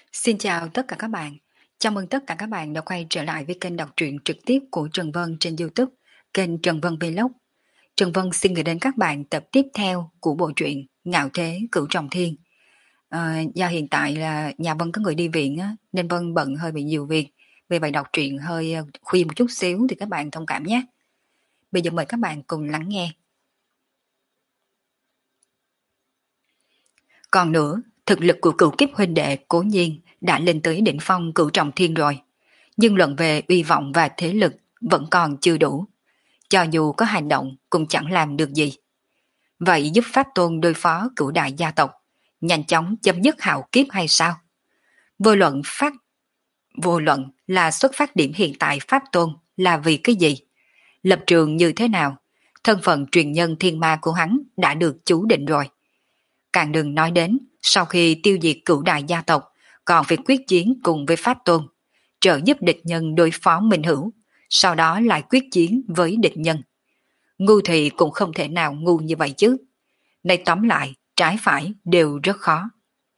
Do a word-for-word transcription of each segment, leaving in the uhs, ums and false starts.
Xin chào tất cả các bạn. Chào mừng tất cả các bạn đã quay trở lại với kênh đọc truyện trực tiếp của Trần Vân trên YouTube, kênh Trần Vân Vlog. Trần Vân xin gửi đến các bạn tập tiếp theo của bộ truyện Ngạo Thế Cửu Trọng Thiên. À, do hiện tại là nhà Vân có người đi viện á, nên Vân bận hơi bị nhiều việc. Vì vậy đọc truyện hơi ờ, khuya một chút xíu thì các bạn thông cảm nhé. Bây giờ mời các bạn cùng lắng nghe. Còn nữa, thực lực của cửu kiếp huynh đệ cố nhiên đã lên tới đỉnh phong cửu trọng thiên rồi. Nhưng luận về uy vọng và thế lực vẫn còn chưa đủ. Cho dù có hành động cũng chẳng làm được gì. Vậy giúp Pháp Tôn đối phó cửu đại gia tộc, nhanh chóng chấm dứt hạo kiếp hay sao? Vô luận phát vô luận là xuất phát điểm hiện tại Pháp Tôn là vì cái gì? Lập trường như thế nào? Thân phận truyền nhân thiên ma của hắn đã được chú định rồi. Càng đừng nói đến sau khi tiêu diệt cửu đại gia tộc còn phải quyết chiến cùng với Pháp Tôn, trợ giúp địch nhân đối phó Minh Hữu, sau đó lại quyết chiến với địch nhân. Ngu thì cũng không thể nào ngu như vậy chứ. Này tóm lại, trái phải đều rất khó.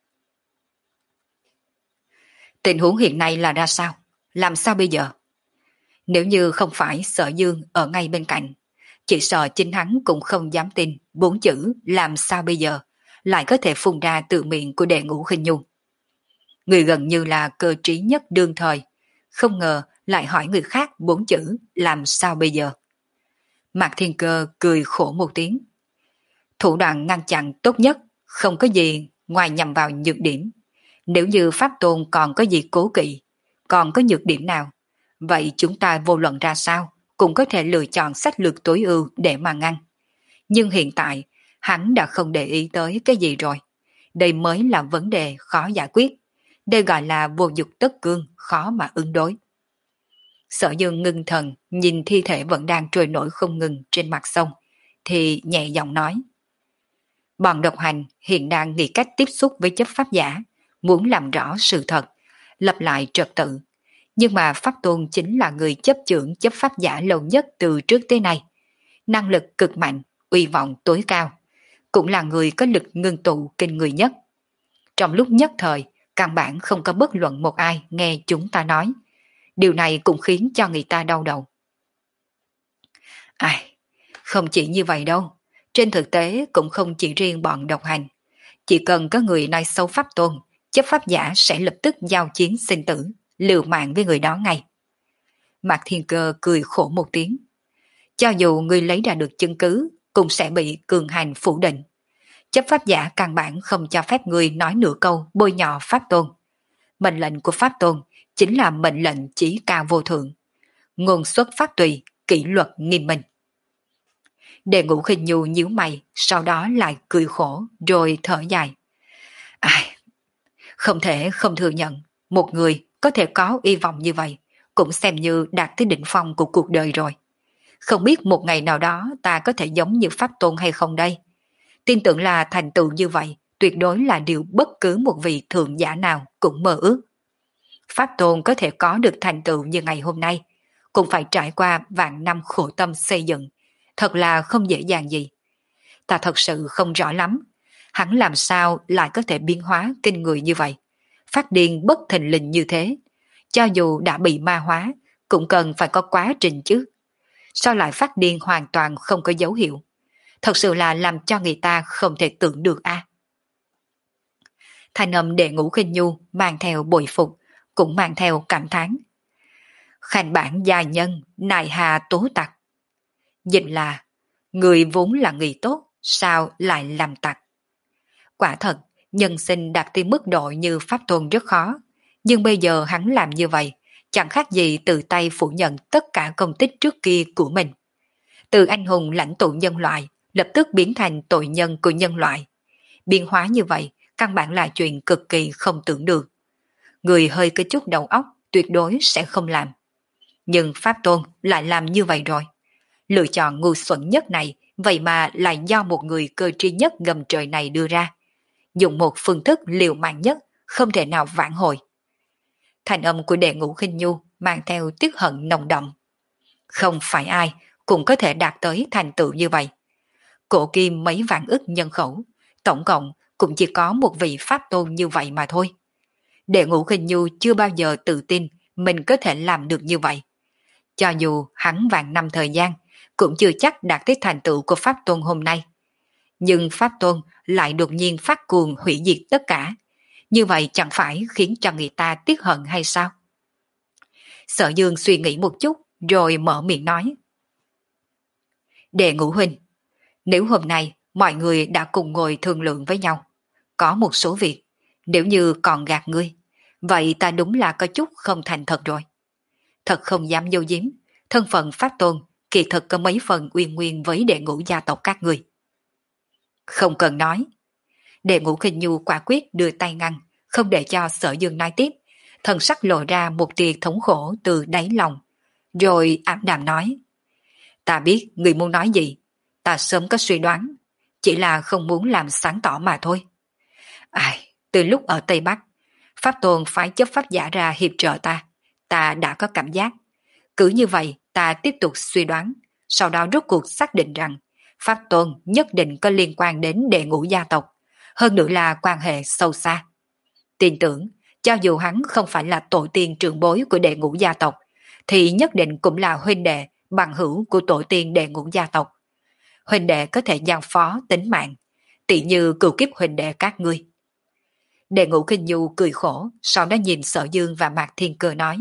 Tình huống hiện nay là ra sao? Làm sao bây giờ? Nếu như không phải Sở Dương ở ngay bên cạnh, chỉ sợ chính hắn cũng không dám tin bốn chữ làm sao bây giờ lại có thể phun ra từ miệng của Đệ Ngũ Khinh Nhung. Người gần như là cơ trí nhất đương thời, không ngờ lại hỏi người khác bốn chữ làm sao bây giờ. Mạc Thiên Cơ cười khổ một tiếng. Thủ đoạn ngăn chặn tốt nhất không có gì ngoài nhằm vào nhược điểm. Nếu như Pháp Tôn còn có gì cố kỵ, còn có nhược điểm nào, vậy chúng ta vô luận ra sao cũng có thể lựa chọn sách lược tối ưu để mà ngăn. Nhưng hiện tại, hắn đã không để ý tới cái gì rồi. Đây mới là vấn đề khó giải quyết. Đây gọi là vô dục tất cương, khó mà ứng đối. Sở Dương ngưng thần, nhìn thi thể vẫn đang trôi nổi không ngừng trên mặt sông, thì nhẹ giọng nói. Bọn độc hành hiện đang nghĩ cách tiếp xúc với chấp pháp giả, muốn làm rõ sự thật, lập lại trật tự. Nhưng mà Pháp Tôn chính là người chấp chưởng chấp pháp giả lâu nhất từ trước tới nay. Năng lực cực mạnh, uy vọng tối cao, cũng là người có lực ngưng tụ kinh người nhất. Trong lúc nhất thời, căn bản không có bất luận một ai nghe chúng ta nói. Điều này cũng khiến cho người ta đau đầu. Ai, không chỉ như vậy đâu. Trên thực tế cũng không chỉ riêng bọn độc hành. Chỉ cần có người nói xấu Pháp Tôn, chấp pháp giả sẽ lập tức giao chiến sinh tử, liều mạng với người đó ngay. Mạc Thiên Cơ cười khổ một tiếng. Cho dù người lấy ra được chứng cứ, cũng sẽ bị cường hành phủ định. Chấp pháp giả căn bản không cho phép người nói nửa câu bôi nhọ Pháp Tôn. Mệnh lệnh của Pháp Tôn chính là mệnh lệnh chí cao vô thượng. Ngôn xuất pháp tùy, kỷ luật nghiêm minh. Đệ Ngũ Khinh Nhu nhíu mày, sau đó lại cười khổ, rồi thở dài. Ai, không thể không thừa nhận, một người có thể có hy vọng như vậy, cũng xem như đạt tới đỉnh phong của cuộc đời rồi. Không biết một ngày nào đó ta có thể giống như Pháp Tôn hay không đây? Tin tưởng là thành tựu như vậy, tuyệt đối là điều bất cứ một vị thượng giả nào cũng mơ ước. Pháp Tôn có thể có được thành tựu như ngày hôm nay, cũng phải trải qua vạn năm khổ tâm xây dựng, thật là không dễ dàng gì. Ta thật sự không rõ lắm, hắn làm sao lại có thể biến hóa kinh người như vậy, phát điên bất thình lình như thế. Cho dù đã bị ma hóa, cũng cần phải có quá trình chứ. Sao lại phát điên hoàn toàn không có dấu hiệu? Thật sự là làm cho người ta không thể tưởng được a. À. Thanh âm Đệ Ngũ Khinh Nhu mang theo bội phục, cũng mang theo cảm thán. Khanh bản gia nhân, nài hà tố tặc. Dịch là, người vốn là người tốt, sao lại làm tặc? Quả thật, nhân sinh đạt tới mức độ như Pháp Tôn rất khó, nhưng bây giờ hắn làm như vậy, chẳng khác gì từ tay phủ nhận tất cả công tích trước kia của mình. Từ anh hùng lãnh tụ nhân loại, lập tức biến thành tội nhân của nhân loại. Biến hóa như vậy, căn bản là chuyện cực kỳ không tưởng được. Người hơi có chút đầu óc tuyệt đối sẽ không làm. Nhưng Pháp Tôn lại làm như vậy rồi. Lựa chọn ngu xuẩn nhất này, vậy mà lại do một người cơ tri nhất gầm trời này đưa ra. Dùng một phương thức liều mạng nhất, không thể nào vãn hồi. Thành âm của Đệ Ngũ Khinh Nhu mang theo tiếc hận nồng đậm. Không phải ai cũng có thể đạt tới thành tựu như vậy. Cổ kim mấy vạn ức nhân khẩu, tổng cộng cũng chỉ có một vị Pháp Tôn như vậy mà thôi. Đệ Ngũ Khinh Nhu chưa bao giờ tự tin mình có thể làm được như vậy. Cho dù hắn vạn năm thời gian, cũng chưa chắc đạt tới thành tựu của Pháp Tôn hôm nay. Nhưng Pháp Tôn lại đột nhiên phát cuồng hủy diệt tất cả. Như vậy chẳng phải khiến cho người ta tiếc hận hay sao? Sở Dương suy nghĩ một chút rồi mở miệng nói. Đệ Ngũ Huynh, nếu hôm nay mọi người đã cùng ngồi thương lượng với nhau, có một số việc, nếu như còn gạt ngươi, vậy ta đúng là có chút không thành thật rồi. Thật không dám dâu diếm, thân phận Pháp Tôn kỳ thực có mấy phần uyên nguyên với đệ ngũ gia tộc các ngươi. Không cần nói. Đệ Ngũ Khinh Nhu quả quyết đưa tay ngăn, không để cho Sở Dương nói tiếp, thần sắc lộ ra một tia thống khổ từ đáy lòng, rồi ảm đạm nói. Ta biết người muốn nói gì, ta sớm có suy đoán, chỉ là không muốn làm sáng tỏ mà thôi. Ai, từ lúc ở Tây Bắc, Pháp Tôn phái chấp pháp giả ra hiệp trợ ta, ta đã có cảm giác. Cứ như vậy ta tiếp tục suy đoán, sau đó rốt cuộc xác định rằng Pháp Tôn nhất định có liên quan đến đệ ngũ gia tộc, hơn nữa là quan hệ sâu xa. Tin tưởng, cho dù hắn không phải là tổ tiên trưởng bối của đệ ngũ gia tộc, thì nhất định cũng là huynh đệ bằng hữu của tổ tiên đệ ngũ gia tộc. Huynh đệ có thể giao phó tính mạng, tỉ như cựu kiếp huynh đệ các ngươi. Đệ Ngũ Khinh Nhu cười khổ, sau đó nhìn Sở Dương và Mạc Thiên Cơ nói.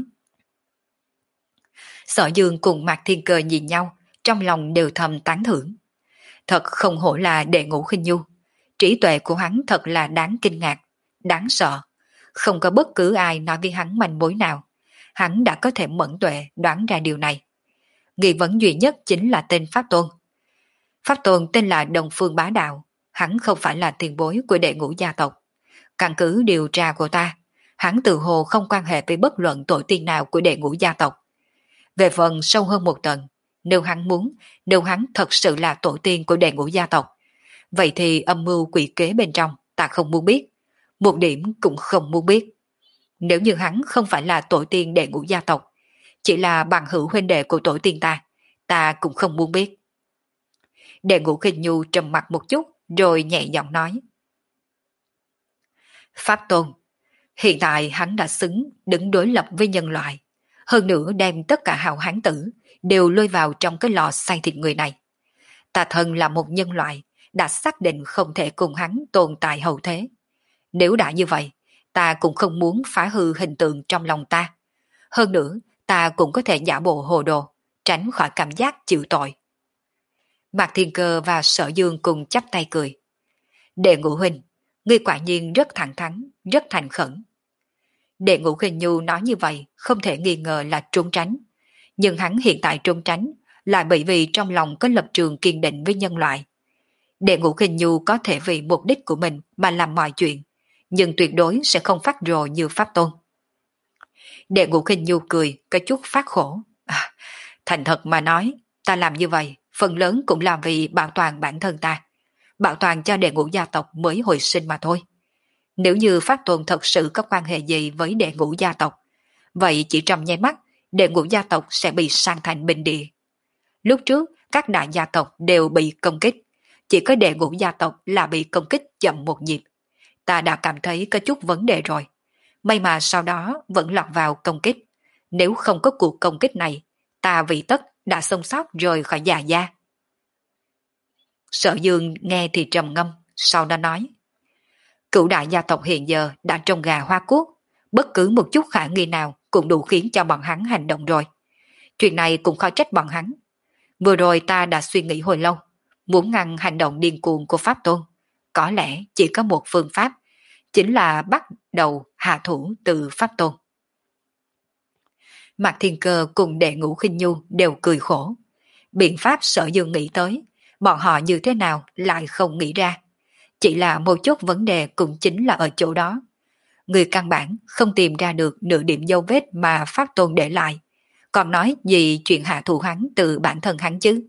Sở Dương cùng Mạc Thiên Cơ nhìn nhau, trong lòng đều thầm tán thưởng. Thật không hổ là Đệ Ngũ Khinh Nhu, trí tuệ của hắn thật là đáng kinh ngạc, đáng sợ. Không có bất cứ ai nói với hắn manh mối nào, hắn đã có thể mẫn tuệ đoán ra điều này. Nghi vấn duy nhất chính là tên Pháp Tôn. Pháp Tôn tên là Đông Phương Bá Đạo, hắn không phải là tiền bối của đệ ngũ gia tộc. Căn cứ điều tra của ta, hắn tự hồ không quan hệ với bất luận tổ tiên nào của đệ ngũ gia tộc. Về phần sâu hơn một tầng, nếu hắn muốn, nếu hắn thật sự là tổ tiên của đệ ngũ gia tộc, vậy thì âm mưu quỷ kế bên trong ta không muốn biết, một điểm cũng không muốn biết. Nếu như hắn không phải là tổ tiên đệ ngũ gia tộc, chỉ là bằng hữu huynh đệ của tổ tiên ta, ta cũng không muốn biết. Đệ Ngũ Khinh Nhu trầm mặt một chút rồi nhẹ giọng nói. Pháp Tôn, hiện tại hắn đã xứng đứng đối lập với nhân loại, hơn nữa đem tất cả hào hán tử đều lôi vào trong cái lò xay thịt người này. Ta thân là một nhân loại, đã xác định không thể cùng hắn tồn tại hậu thế. Nếu đã như vậy, ta cũng không muốn phá hư hình tượng trong lòng ta. Hơn nữa, ta cũng có thể giả bộ hồ đồ, tránh khỏi cảm giác chịu tội. Mạc Thiên Cơ và Sở Dương cùng chắp tay cười. Đệ Ngũ Huynh, ngươi quả nhiên rất thẳng thắn, rất thành khẩn. Đệ Ngũ Khinh Nhu nói như vậy không thể nghi ngờ là trốn tránh. Nhưng hắn hiện tại trốn tránh là bởi vì trong lòng có lập trường kiên định với nhân loại. Đệ Ngũ Khinh Nhu có thể vì mục đích của mình mà làm mọi chuyện, nhưng tuyệt đối sẽ không phát rồ như Pháp Tôn. Đệ Ngũ Khinh Nhu cười, có chút phát khổ. À, thành thật mà nói, ta làm như vậy, phần lớn cũng là vì bảo toàn bản thân ta, bảo toàn cho đệ ngũ gia tộc mới hồi sinh mà thôi. Nếu như Pháp Tôn thật sự có quan hệ gì với đệ ngũ gia tộc, vậy chỉ trong nháy mắt, đệ ngũ gia tộc sẽ bị san thành bình địa. Lúc trước, các đại gia tộc đều bị công kích, chỉ có đệ ngũ gia tộc là bị công kích chậm một nhịp. Ta đã cảm thấy có chút vấn đề rồi. May mà sau đó vẫn lọt vào công kích. Nếu không có cuộc công kích này, ta vì tất đã sống sót rời khỏi già gia. Sở Dương nghe thì trầm ngâm, sau đó nói. Cửu đại gia tộc hiện giờ đã trồng gà hoa cuốc, bất cứ một chút khả nghi nào cũng đủ khiến cho bọn hắn hành động rồi. Chuyện này cũng khó trách bọn hắn. Vừa rồi ta đã suy nghĩ hồi lâu, muốn ngăn hành động điên cuồng của Pháp Tôn. Có lẽ chỉ có một phương pháp, chính là bắt đầu hạ thủ từ Pháp Tôn. Mạc Thiên Cơ cùng Đệ Ngũ Khinh Nhu đều cười khổ. Biện pháp Sở Dương nghĩ tới, bọn họ như thế nào lại không nghĩ ra. Chỉ là một chút vấn đề cũng chính là ở chỗ đó. Người căn bản không tìm ra được nửa điểm dấu vết mà Pháp Tôn để lại. Còn nói gì chuyện hạ thủ hắn từ bản thân hắn chứ?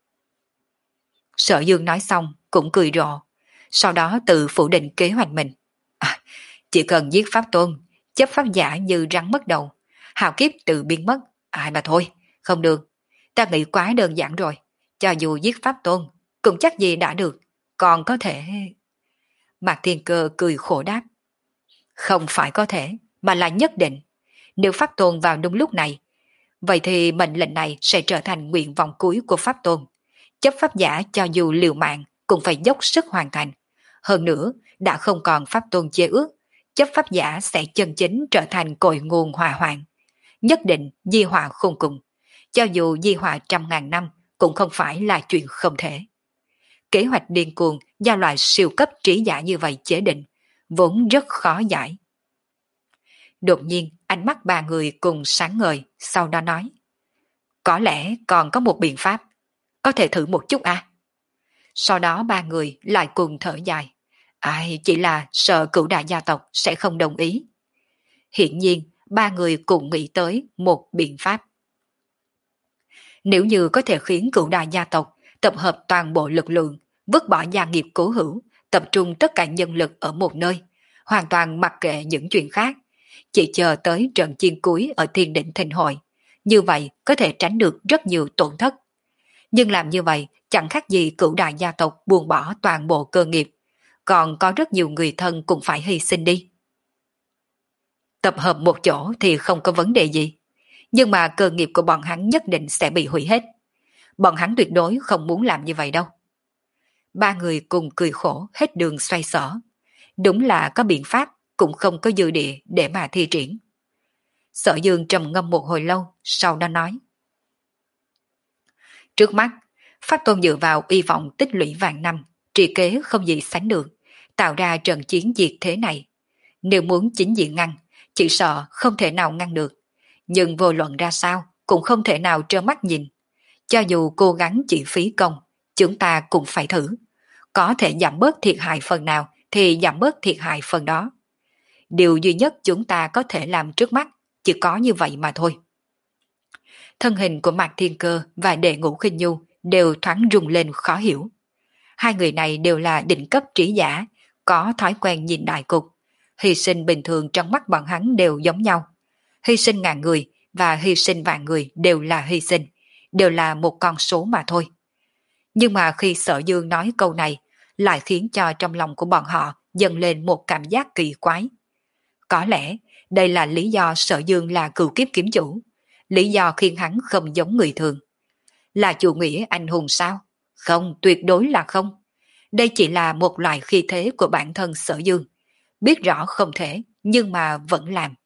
Sở Dương nói xong cũng cười rộ. Sau đó tự phủ định kế hoạch mình. À, chỉ cần giết Pháp Tôn, chấp pháp giả như rắn mất đầu, hào kiếp tự biến mất. Ai mà thôi, không được. Ta nghĩ quá đơn giản rồi. Cho dù giết Pháp Tôn, cũng chắc gì đã được. Còn có thể... Mạc Thiên Cơ cười khổ đáp. Không phải có thể, mà là nhất định. Nếu Pháp Tôn vào đúng lúc này, vậy thì mệnh lệnh này sẽ trở thành nguyện vọng cuối của Pháp Tôn. Chấp pháp giả cho dù liều mạng cũng phải dốc sức hoàn thành. Hơn nữa, đã không còn Pháp Tôn chế ước, chấp pháp giả sẽ chân chính trở thành cội nguồn hỏa hoạn. Nhất định di họa khôn cùng. Cho dù di họa trăm ngàn năm cũng không phải là chuyện không thể. Kế hoạch điên cuồng do loại siêu cấp trí giả như vậy chế định, vốn rất khó giải. Đột nhiên, ánh mắt ba người cùng sáng ngời, sau đó nói. Có lẽ còn có một biện pháp, có thể thử một chút à? Sau đó ba người lại cùng thở dài. Ai, chỉ là sợ cửu đại gia tộc sẽ không đồng ý. Hiện nhiên, ba người cùng nghĩ tới một biện pháp. Nếu như có thể khiến cửu đại gia tộc tập hợp toàn bộ lực lượng, vứt bỏ gia nghiệp cố hữu, tập trung tất cả nhân lực ở một nơi, hoàn toàn mặc kệ những chuyện khác, chỉ chờ tới trận chiến cuối ở thiên định thịnh hội, như vậy có thể tránh được rất nhiều tổn thất. Nhưng làm như vậy chẳng khác gì cửu đại gia tộc buông bỏ toàn bộ cơ nghiệp, còn có rất nhiều người thân cũng phải hy sinh đi. Tập hợp một chỗ thì không có vấn đề gì, nhưng mà cơ nghiệp của bọn hắn nhất định sẽ bị hủy hết. Bọn hắn tuyệt đối không muốn làm như vậy đâu. Ba người cùng cười khổ hết đường xoay sở. Đúng là có biện pháp, cũng không có dư địa để mà thi triển. Sở Dương trầm ngâm một hồi lâu, sau đó nói. Trước mắt, Pháp Tôn dựa vào y vọng tích lũy vạn năm, trị kế không gì sánh được, tạo ra trận chiến diệt thế này. Nếu muốn chính diện ngăn, chỉ sợ không thể nào ngăn được. Nhưng vô luận ra sao, cũng không thể nào trơ mắt nhìn. Cho dù cố gắng chỉ phí công, chúng ta cũng phải thử. Có thể giảm bớt thiệt hại phần nào thì giảm bớt thiệt hại phần đó. Điều duy nhất chúng ta có thể làm trước mắt chỉ có như vậy mà thôi. Thân hình của Mạc Thiên Cơ và Đệ Ngũ Khinh Nhu đều thoáng rung lên khó hiểu. Hai người này đều là đỉnh cấp trí giả, có thói quen nhìn đại cục. Hy sinh bình thường trong mắt bọn hắn đều giống nhau. Hy sinh ngàn người và hy sinh vạn người đều là hy sinh, đều là một con số mà thôi. Nhưng mà khi Sở Dương nói câu này, lại khiến cho trong lòng của bọn họ dâng lên một cảm giác kỳ quái. Có lẽ đây là lý do Sở Dương là cửu kiếp kiếm chủ, lý do khiến hắn không giống người thường. Là chủ nghĩa anh hùng sao? Không, tuyệt đối là không. Đây chỉ là một loại khí thế của bản thân Sở Dương. Biết rõ không thể, nhưng mà vẫn làm.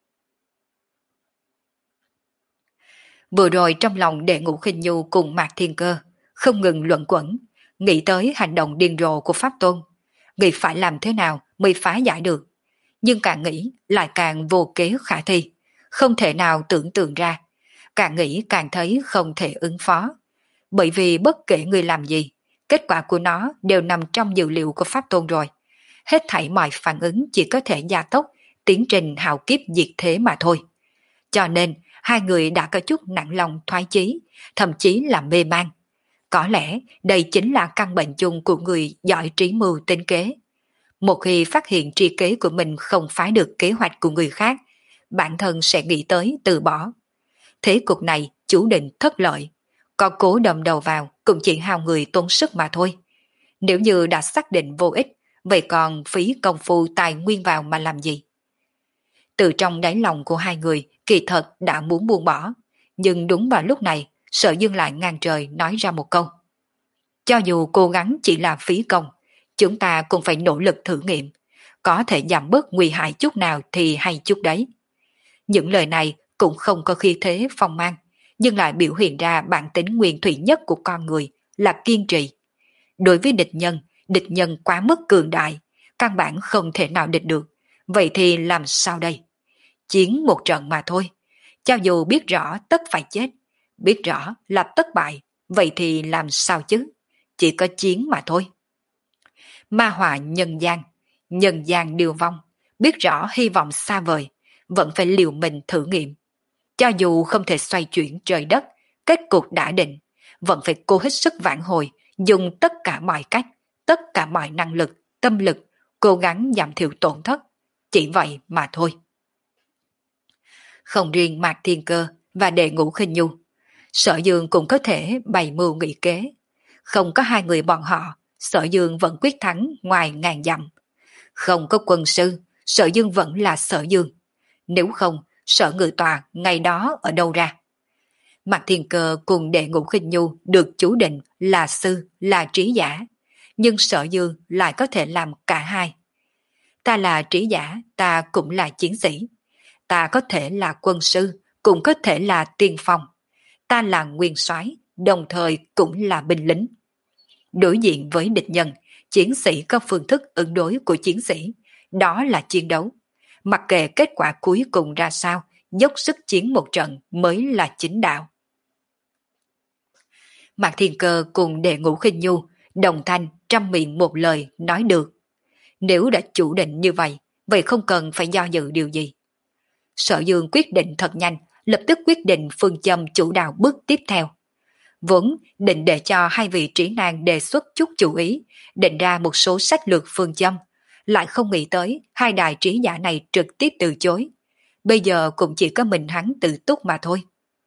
Vừa rồi trong lòng Đệ Ngũ Khinh Nhu cùng Mạc Thiên Cơ không ngừng luẩn quẩn, nghĩ tới hành động điên rồ của Pháp Tôn, nghĩ phải làm thế nào mới phá giải được. Nhưng càng nghĩ lại càng vô kế khả thi, không thể nào tưởng tượng ra. Càng nghĩ càng thấy không thể ứng phó. Bởi vì bất kể người làm gì, kết quả của nó đều nằm trong dữ liệu của Pháp Tôn rồi. Hết thảy mọi phản ứng chỉ có thể gia tốc tiến trình hạo kiếp diệt thế mà thôi. Cho nên hai người đã có chút nặng lòng thoái chí, thậm chí là mê man. Có lẽ đây chính là căn bệnh chung của người giỏi trí mưu tính kế. Một khi phát hiện tri kế của mình không phá được kế hoạch của người khác, bản thân sẽ nghĩ tới từ bỏ. Thế cục này chủ định thất lợi, có cố đâm đầu vào cũng chỉ hao người tốn sức mà thôi. Nếu như đã xác định vô ích, vậy còn phí công phu tài nguyên vào mà làm gì? Từ trong đáy lòng của hai người kỳ thật đã muốn buông bỏ, nhưng đúng vào lúc này Sở Dương lại ngang trời nói ra một câu. Cho dù cố gắng chỉ là phí công, chúng ta cũng phải nỗ lực thử nghiệm, có thể giảm bớt nguy hại chút nào thì hay chút đấy. Những lời này cũng không có khí thế phong mang, nhưng lại biểu hiện ra bản tính nguyên thủy nhất của con người là kiên trì. Đối với địch nhân, địch nhân quá mức cường đại, căn bản không thể nào địch được, vậy thì làm sao đây? Chiến một trận mà thôi, cho dù biết rõ tất phải chết, biết rõ là tất bại, vậy thì làm sao chứ? Chỉ có chiến mà thôi. Ma họa nhân gian, nhân gian điều vong, biết rõ hy vọng xa vời, vẫn phải liều mình thử nghiệm. Cho dù không thể xoay chuyển trời đất, kết cục đã định, vẫn phải cố hết sức vãn hồi, dùng tất cả mọi cách, tất cả mọi năng lực, tâm lực, cố gắng giảm thiểu tổn thất. Chỉ vậy mà thôi. Không riêng Mạc Thiên Cơ và Đệ Ngũ Khinh Nhu, Sở Dương cũng có thể bày mưu nghị kế. Không có hai người bọn họ, Sở Dương vẫn quyết thắng ngoài ngàn dặm. Không có quân sư, Sở Dương vẫn là Sở Dương. nếu không, Sở Ngự Tòa ngày đó ở đâu ra? Mạc Thiên Cơ cùng Đệ Ngũ Khinh Nhu được chú định là sư, là trí giả, nhưng Sở Dương lại có thể làm cả hai. Ta là trí giả, ta cũng là chiến sĩ. Ta có thể là quân sư, cũng có thể là tiên phong. Ta là nguyên soái, đồng thời cũng là binh lính. Đối diện với địch nhân, chiến sĩ có phương thức ứng đối của chiến sĩ, đó là chiến đấu. Mặc kệ kết quả cuối cùng ra sao, dốc sức chiến một trận mới là chính đạo. Mạc Thiên Cơ cùng Đệ Ngũ Khinh Nhu đồng thanh trăm miệng một lời nói được. Nếu đã chủ định như vậy, vậy không cần phải do dự điều gì. Sở Dương quyết định thật nhanh, lập tức quyết định phương châm chủ đạo bước tiếp theo. Vốn định để cho hai vị trí nan đề xuất chút chủ ý, định ra một số sách lược phương châm, lại không nghĩ tới hai đại trí giả này trực tiếp từ chối. Bây giờ cũng chỉ có mình hắn tự túc mà thôi.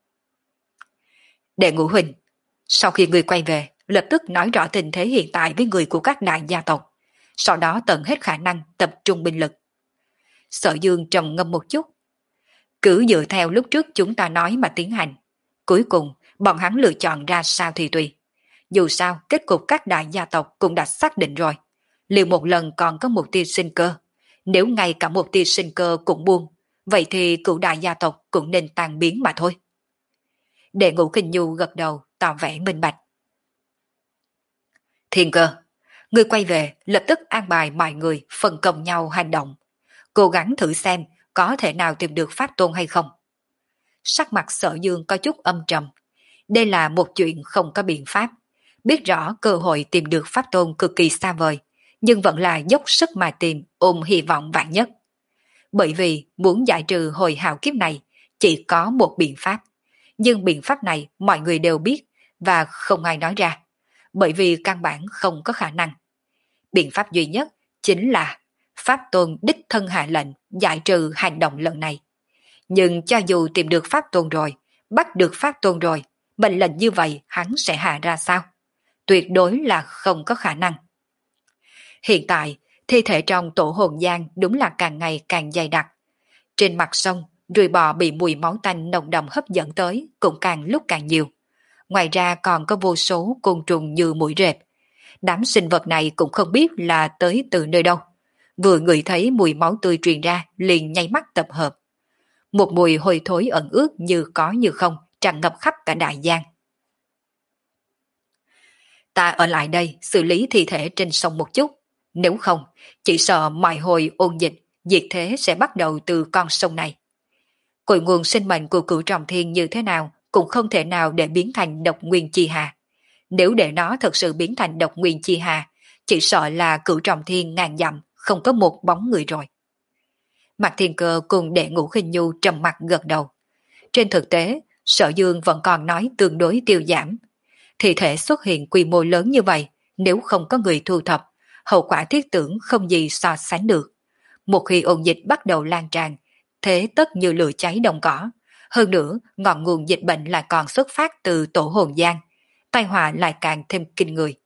Đệ Ngũ Huỳnh, sau khi người quay về, lập tức nói rõ tình thế hiện tại với người của các đại gia tộc, sau đó tận hết khả năng tập trung binh lực. Sở Dương trầm ngâm một chút. Cứ dựa theo lúc trước chúng ta nói mà tiến hành. Cuối cùng, bọn hắn lựa chọn ra sao thì tùy. Dù sao, kết cục các đại gia tộc cũng đã xác định rồi. Liệu một lần còn có mục tiêu sinh cơ. Nếu ngay cả mục tiêu sinh cơ cũng buông, vậy thì cựu đại gia tộc cũng nên tan biến mà thôi. Đệ Ngũ Khinh Nhu gật đầu, tỏ vẻ minh bạch. Thiên Cơ, người quay về lập tức an bài mọi người phân công nhau hành động. Cố gắng thử xem có thể nào tìm được pháp tôn hay không. Sắc mặt Sở Dương có chút âm trầm. Đây là một chuyện không có biện pháp. Biết rõ cơ hội tìm được pháp tôn cực kỳ xa vời, nhưng vẫn là dốc sức mà tìm, ôm hy vọng vạn nhất. Bởi vì muốn giải trừ hồi hào kiếp này, chỉ có một biện pháp. Nhưng biện pháp này mọi người đều biết và không ai nói ra, bởi vì căn bản không có khả năng. Biện pháp duy nhất chính là pháp tôn đích thân hạ lệnh giải trừ hành động lần này. Nhưng cho dù tìm được pháp tôn rồi, bắt được pháp tôn rồi, mệnh lệnh như vậy hắn sẽ hạ ra sao? Tuyệt đối là không có khả năng. Hiện tại, thi thể trong tổ hồn giang đúng là càng ngày càng dày đặc. Trên mặt sông, ruồi bò bị mùi máu tanh nồng đậm hấp dẫn tới cũng càng lúc càng nhiều. Ngoài ra còn có vô số côn trùng như muỗi rệp. Đám sinh vật này cũng không biết là tới từ nơi đâu. Vừa ngửi thấy mùi máu tươi truyền ra liền nháy mắt tập hợp. Một mùi hôi thối ẩn ướt như có như không tràn ngập khắp cả đại giang. Ta ở lại đây xử lý thi thể trên sông một chút. Nếu không, chỉ sợ mọi hồi ôn dịch, diệt thế sẽ bắt đầu từ con sông này. Cội nguồn sinh mệnh của cửu trọng thiên như thế nào cũng không thể nào để biến thành độc nguyên chi hà. Nếu để nó thật sự biến thành độc nguyên chi hà, chỉ sợ là cửu trọng thiên ngàn dặm, không có một bóng người rồi. Mạc Thiên Cơ cùng Đệ Ngũ Khinh Nhu trầm mặt gật đầu. Trên thực tế, Sở Dương vẫn còn nói tương đối tiêu giảm. Thi thể xuất hiện quy mô lớn như vậy, nếu không có người thu thập, hậu quả thiết tưởng không gì so sánh được. Một khi ôn dịch bắt đầu lan tràn, thế tất như lửa cháy đồng cỏ. Hơn nữa, ngọn nguồn dịch bệnh lại còn xuất phát từ tổ hồn giang. Tai họa lại càng thêm kinh người.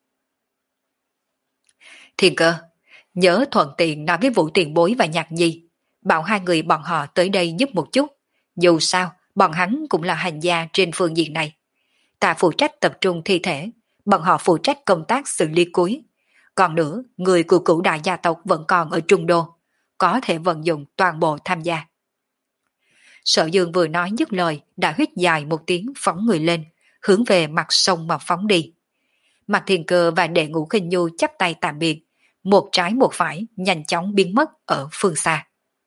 Thiên Cơ, nhớ thuận tiện nói với Vũ Tiền Bối và Nhạc Nhi, bảo hai người bọn họ tới đây giúp một chút. Dù sao, bọn hắn cũng là hành gia trên phương diện này. Ta phụ trách tập trung thi thể, bọn họ phụ trách công tác xử lý cuối. Còn nữa, người của cửu đại gia tộc vẫn còn ở Trung Đô, có thể vận dụng toàn bộ tham gia. Sở Dương vừa nói dứt lời đã hít dài một tiếng phóng người lên, hướng về mặt sông mà phóng đi. Mạc Thiên Cơ và Đệ Ngũ Khinh Nhu chắp tay tạm biệt, một trái một phải nhanh chóng biến mất ở phương xa.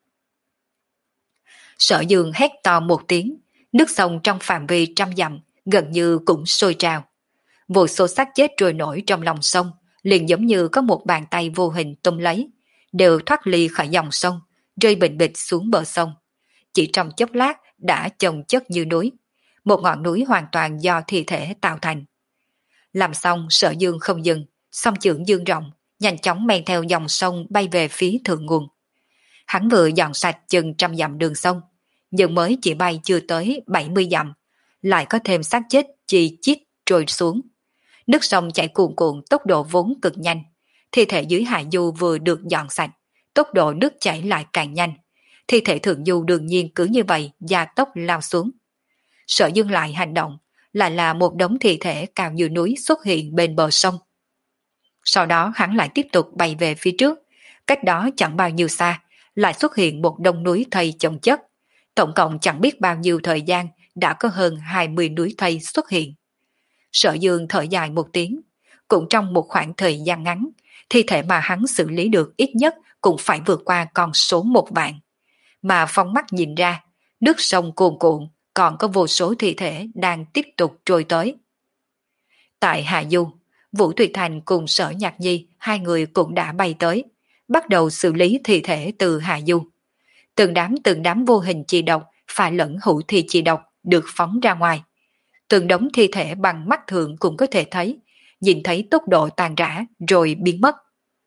Sở Dương hét to một tiếng, nước sông trong phạm vi trăm dặm gần như cũng sôi trào. Vô số xác chết trôi nổi trong lòng sông, liền giống như có một bàn tay vô hình túm lấy, đều thoát ly khỏi dòng sông, rơi bình bịch xuống bờ sông. Chỉ trong chốc lát đã chồng chất như núi, một ngọn núi hoàn toàn do thi thể tạo thành. Làm xong, Sở Dương không dừng, song chưởng dương rộng, nhanh chóng men theo dòng sông bay về phía thượng nguồn. Hắn vừa dọn sạch chừng trăm dặm đường sông, nhưng mới chỉ bay chưa tới bảy mươi dặm, lại có thêm xác chết chi chít trôi xuống. Nước sông chảy cuồn cuộn tốc độ vốn cực nhanh, thi thể dưới hạ du vừa được dọn sạch, tốc độ nước chảy lại càng nhanh. thi thể Thượng Du đương nhiên cứ như vậy gia tốc lao xuống. Sở Dương lại hành động, lại là một đống thi thể cao như núi xuất hiện bên bờ sông. Sau đó hắn lại tiếp tục bay về phía trước, cách đó chẳng bao nhiêu xa, lại xuất hiện một đống núi thây chồng chất. Tổng cộng chẳng biết bao nhiêu thời gian đã có hơn hai mươi núi thây xuất hiện. Sở Dương thở dài một tiếng, cũng trong một khoảng thời gian ngắn, thi thể mà hắn xử lý được ít nhất cũng phải vượt qua con số một vạn. Mà phóng mắt nhìn ra, nước sông cuồn cuộn, còn có vô số thi thể đang tiếp tục trôi tới. Tại Hạ Du, Vũ Tuyệt Thành cùng Sở Nhạc Nhi hai người cũng đã bay tới, bắt đầu xử lý thi thể từ Hạ Du. Từng đám từng đám vô hình chi độc pha lẫn hữu thi chi độc được phóng ra ngoài. Từng đống thi thể bằng mắt thường cũng có thể thấy, nhìn thấy tốc độ tàn rã rồi biến mất.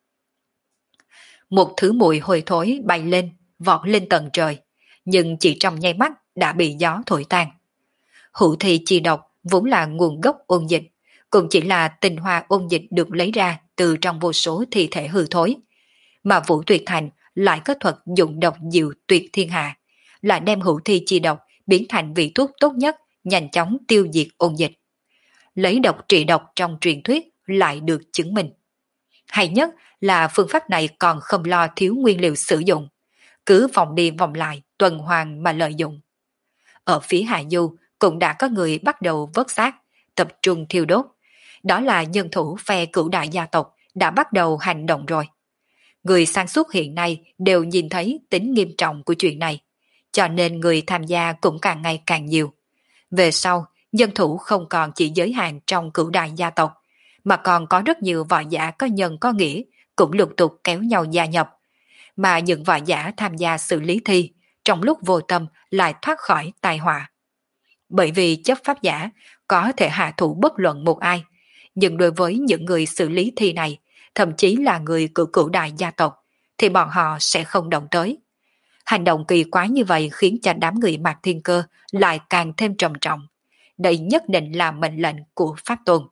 Một thứ mùi hôi thối bay lên, vọt lên tận trời, nhưng chỉ trong nháy mắt đã bị gió thổi tan. Hữu thi chi độc vốn là nguồn gốc ôn dịch, cũng chỉ là tinh hoa ôn dịch được lấy ra từ trong vô số thi thể hư thối. Mà Vũ Tuyệt Thành lại có thuật dụng độc diệu tuyệt thiên hạ, lại đem hữu thi chi độc biến thành vị thuốc tốt nhất, nhanh chóng tiêu diệt ôn dịch. Lấy độc trị độc trong truyền thuyết lại được chứng minh. Hay nhất là phương pháp này còn không lo thiếu nguyên liệu sử dụng, cứ vòng đi vòng lại tuần hoàn mà lợi dụng. Ở phía Hạ Du cũng đã có người bắt đầu vớt xác, tập trung thiêu đốt. Đó là nhân thủ phe cửu đại gia tộc đã bắt đầu hành động rồi. Người sản xuất hiện nay đều nhìn thấy tính nghiêm trọng của chuyện này, cho nên người tham gia cũng càng ngày càng nhiều. Về sau, nhân thủ không còn chỉ giới hạn trong cửu đại gia tộc, mà còn có rất nhiều võ giả có nhân có nghĩa cũng lục tục kéo nhau gia nhập. Mà những võ giả tham gia xử lý thi, trong lúc vô tâm lại thoát khỏi tai họa. Bởi vì chấp pháp giả có thể hạ thủ bất luận một ai, nhưng đối với những người xử lý thi này, thậm chí là người của cửu đại gia tộc, thì bọn họ sẽ không động tới. Hành động kỳ quái như vậy khiến cho đám người Mạc Thiên Cơ lại càng thêm trầm trọng. Đây nhất định là mệnh lệnh của Pháp Tôn.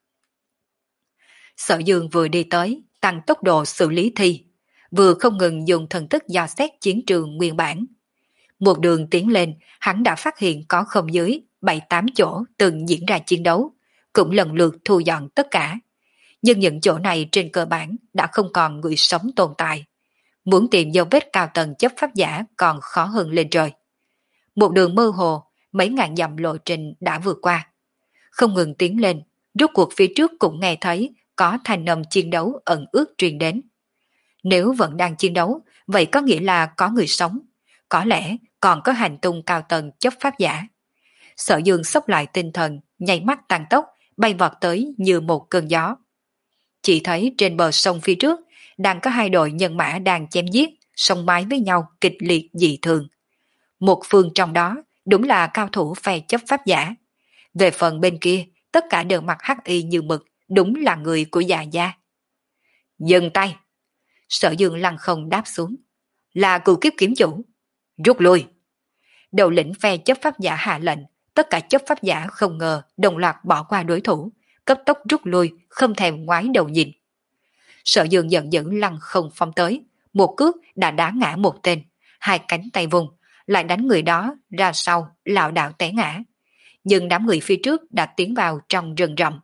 Sở Dương vừa đi tới, tăng tốc độ xử lý thi, vừa không ngừng dùng thần thức dò xét chiến trường nguyên bản. Một đường tiến lên, hắn đã phát hiện có không dưới bảy tám chỗ từng diễn ra chiến đấu, cũng lần lượt thu dọn tất cả. Nhưng những chỗ này trên cơ bản đã không còn người sống tồn tại. Muốn tìm dấu vết cao tầng chấp pháp giả còn khó hơn lên trời. Một đường mơ hồ, mấy ngàn dặm lộ trình đã vượt qua. Không ngừng tiến lên, rốt cuộc phía trước cũng nghe thấy có thanh âm chiến đấu ẩn ước truyền đến. Nếu vẫn đang chiến đấu, vậy có nghĩa là có người sống. Có lẽ còn có hành tung cao tầng chấp pháp giả. Sở Dương xốc lại tinh thần, nháy mắt tăng tốc, bay vọt tới như một cơn gió. Chỉ thấy trên bờ sông phía trước, đang có hai đội nhân mã đang chém giết, song mái với nhau kịch liệt dị thường. Một phương trong đó đúng là cao thủ phe chấp pháp giả. Về phần bên kia, tất cả đều mặc hắc y như mực, đúng là người của Dạ gia. Dừng tay! Sở Dương lăng không đáp xuống. Là cửu kiếp kiếm chủ. Rút lui! Đầu lĩnh phe chấp pháp giả hạ lệnh, tất cả chấp pháp giả không ngờ đồng loạt bỏ qua đối thủ, cấp tốc rút lui, không thèm ngoái đầu nhìn. Sở Dương giận dữ lăng không phong tới, một cước đã đá ngã một tên, hai cánh tay vùng, lại đánh người đó ra sau, lảo đảo té ngã. Nhưng đám người phía trước đã tiến vào trong rừng rậm.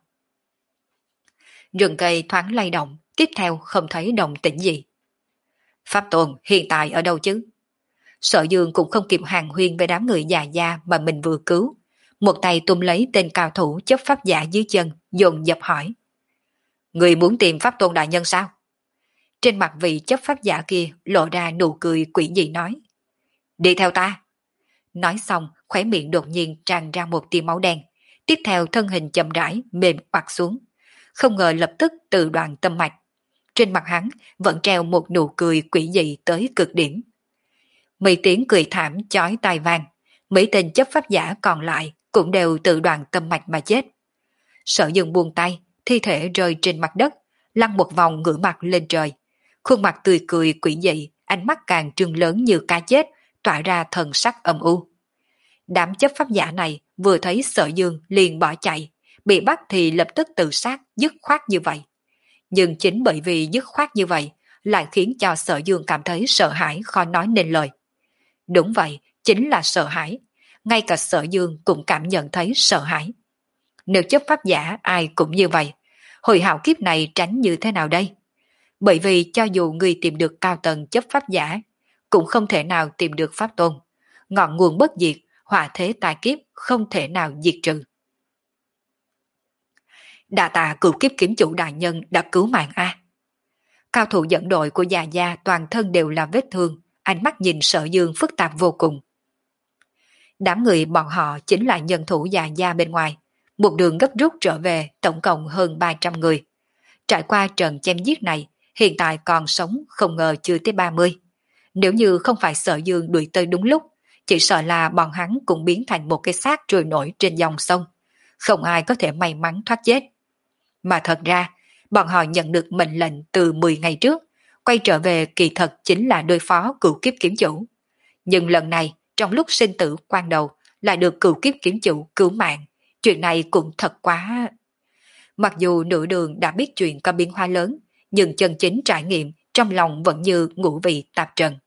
Rừng cây thoáng lay động, tiếp theo không thấy động tĩnh gì. Pháp Tôn hiện tại ở đâu chứ? Sở Dương cũng không kịp hàng huyên với đám người già gia mà mình vừa cứu. Một tay tung lấy tên cao thủ chấp pháp giả dưới chân, dồn dập hỏi. Người muốn tìm Pháp Tôn đại nhân sao? Trên mặt vị chấp pháp giả kia lộ ra nụ cười quỷ dị nói. Đi theo ta. Nói xong, khóe miệng đột nhiên tràn ra một tia máu đen. Tiếp theo thân hình chậm rãi mềm oặt xuống. Không ngờ lập tức từ đoạn tâm mạch. Trên mặt hắn vẫn treo một nụ cười quỷ dị tới cực điểm. Mấy tiếng cười thảm chói tai vang. Mấy tên chấp pháp giả còn lại cũng đều từ đoạn tâm mạch mà chết. Sở Dương buông tay, thi thể rơi trên mặt đất, lăn một vòng ngửa mặt lên trời. Khuôn mặt tươi cười quỷ dị, ánh mắt càng trừng lớn như cá chết, tỏa ra thần sắc âm u. Đám chấp pháp giả này vừa thấy Sở Dương liền bỏ chạy, bị bắt thì lập tức tự sát, dứt khoát như vậy. Nhưng chính bởi vì dứt khoát như vậy, lại khiến cho Sở Dương cảm thấy sợ hãi khó nói nên lời. Đúng vậy, chính là sợ hãi. Ngay cả Sở Dương cũng cảm nhận thấy sợ hãi. Nếu chấp pháp giả ai cũng như vậy, hồi hạo kiếp này tránh như thế nào đây? Bởi vì cho dù người tìm được cao tầng chấp pháp giả, cũng không thể nào tìm được pháp tôn. Ngọn nguồn bất diệt, họa thế tài kiếp không thể nào diệt trừ. Đà tạ cửu kiếp kiếm chủ đại nhân đã cứu mạng A. Cao thủ dẫn đội của già gia toàn thân đều là vết thương, ánh mắt nhìn Sở Dương phức tạp vô cùng. Đám người bọn họ chính là nhân thủ già gia bên ngoài, một đường gấp rút trở về tổng cộng hơn ba trăm người. Trải qua trận chém giết này, hiện tại còn sống không ngờ chưa tới ba mươi. Nếu như không phải Sở Dương đuổi tới đúng lúc, chỉ sợ là bọn hắn cũng biến thành một cái xác trôi nổi trên dòng sông. Không ai có thể may mắn thoát chết. Mà thật ra, bọn họ nhận được mệnh lệnh từ mười ngày trước, quay trở về kỳ thật chính là đối phó cửu kiếp kiếm chủ. Nhưng lần này, trong lúc sinh tử quan đầu, lại được cửu kiếp kiếm chủ cứu mạng. Chuyện này cũng thật quá... Mặc dù nửa đường đã biết chuyện có biến hóa lớn, nhưng chân chính trải nghiệm trong lòng vẫn như ngũ vị tạp trần.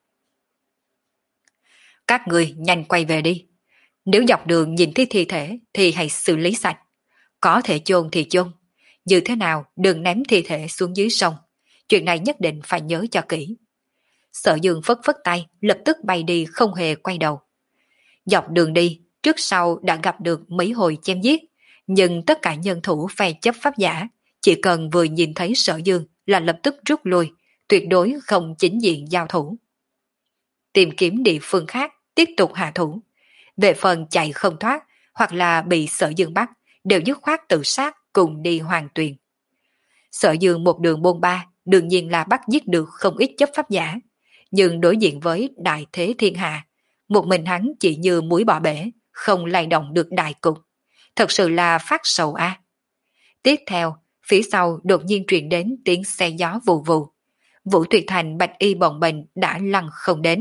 Các người nhanh quay về đi. Nếu dọc đường nhìn thấy thi thể thì hãy xử lý sạch. Có thể chôn thì chôn. Như thế nào đừng ném thi thể xuống dưới sông. Chuyện này nhất định phải nhớ cho kỹ. Sở Dương phất phất tay, lập tức bay đi không hề quay đầu. Dọc đường đi, trước sau đã gặp được mấy hồi chém giết, nhưng tất cả nhân thủ phe chấp pháp giả, chỉ cần vừa nhìn thấy Sở Dương là lập tức rút lui, tuyệt đối không chính diện giao thủ. Tìm kiếm địa phương khác, tiếp tục hạ thủ. Về phần chạy không thoát, hoặc là bị Sở Dương bắt, đều dứt khoát tự sát cùng đi hoàn tuyền. Sở Dương một đường bôn ba, đương nhiên là bắt giết được không ít chấp pháp giả, nhưng đối diện với đại thế thiên hạ, một mình hắn chỉ như muối bỏ bể, không lay động được đại cục. Thật sự là phát sầu a. À. Tiếp theo, phía sau đột nhiên truyền đến tiếng xe gió vù vù. Vũ Tuyệt Thành bạch y bồng bềnh đã lăn không đến.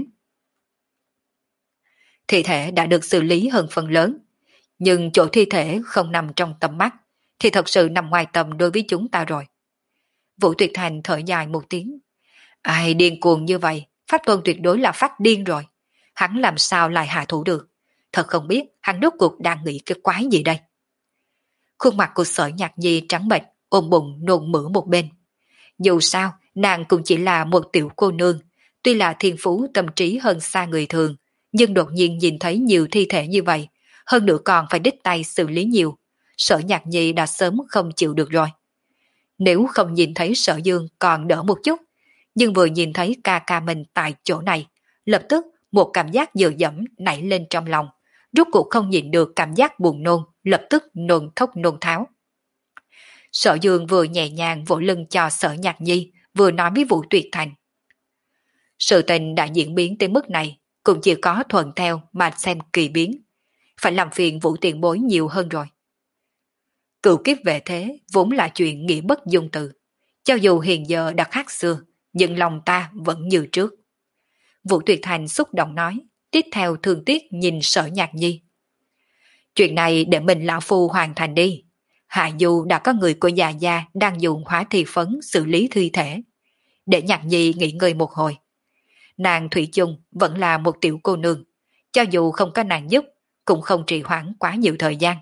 Thi thể đã được xử lý hơn phần lớn, nhưng chỗ thi thể không nằm trong tầm mắt, thì thật sự nằm ngoài tầm đối với chúng ta rồi. Vũ Tuyệt Thành thở dài một tiếng. Ai điên cuồng như vậy, Pháp Tôn tuyệt đối là phát điên rồi. Hắn làm sao lại hạ thủ được? Thật không biết hắn rốt cuộc đang nghĩ cái quái gì đây. Khuôn mặt của Sở Nhạc Nhi trắng bệch, ôm bụng nôn mửa một bên. Dù sao, nàng cũng chỉ là một tiểu cô nương, tuy là thiên phú tâm trí hơn xa người thường, nhưng đột nhiên nhìn thấy nhiều thi thể như vậy, hơn nữa còn phải đích tay xử lý nhiều. Sở Nhạc Nhi đã sớm không chịu được rồi. Nếu không nhìn thấy Sở Dương còn đỡ một chút, nhưng vừa nhìn thấy ca ca mình tại chỗ này, lập tức một cảm giác dựa dẫm nảy lên trong lòng, rốt cuộc không nhịn được cảm giác buồn nôn, lập tức nôn thốc nôn tháo. Sở Dương vừa nhẹ nhàng vỗ lưng cho Sở Nhạc Nhi, vừa nói với Vũ Tuyệt Thành. Sự tình đã diễn biến tới mức này, cũng chỉ có thuận theo mà xem kỳ biến. Phải làm phiền Vũ tiền bối nhiều hơn rồi. Cựu kiếp về thế vốn là chuyện nghĩa bất dung từ. Cho dù hiện giờ đã khác xưa, nhưng lòng ta vẫn như trước. Vũ Tuyệt Thành xúc động nói, tiếp theo thương tiếc nhìn Sở Nhạc Nhi. Chuyện này để mình lão phu hoàn thành đi. Hạ dù đã có người của già gia đang dùng hóa thi phấn xử lý thi thể. Để Nhạc Nhi nghỉ ngơi một hồi. Nàng Thủy chung vẫn là một tiểu cô nương. Cho dù không có nàng giúp, cũng không trì hoãn quá nhiều thời gian.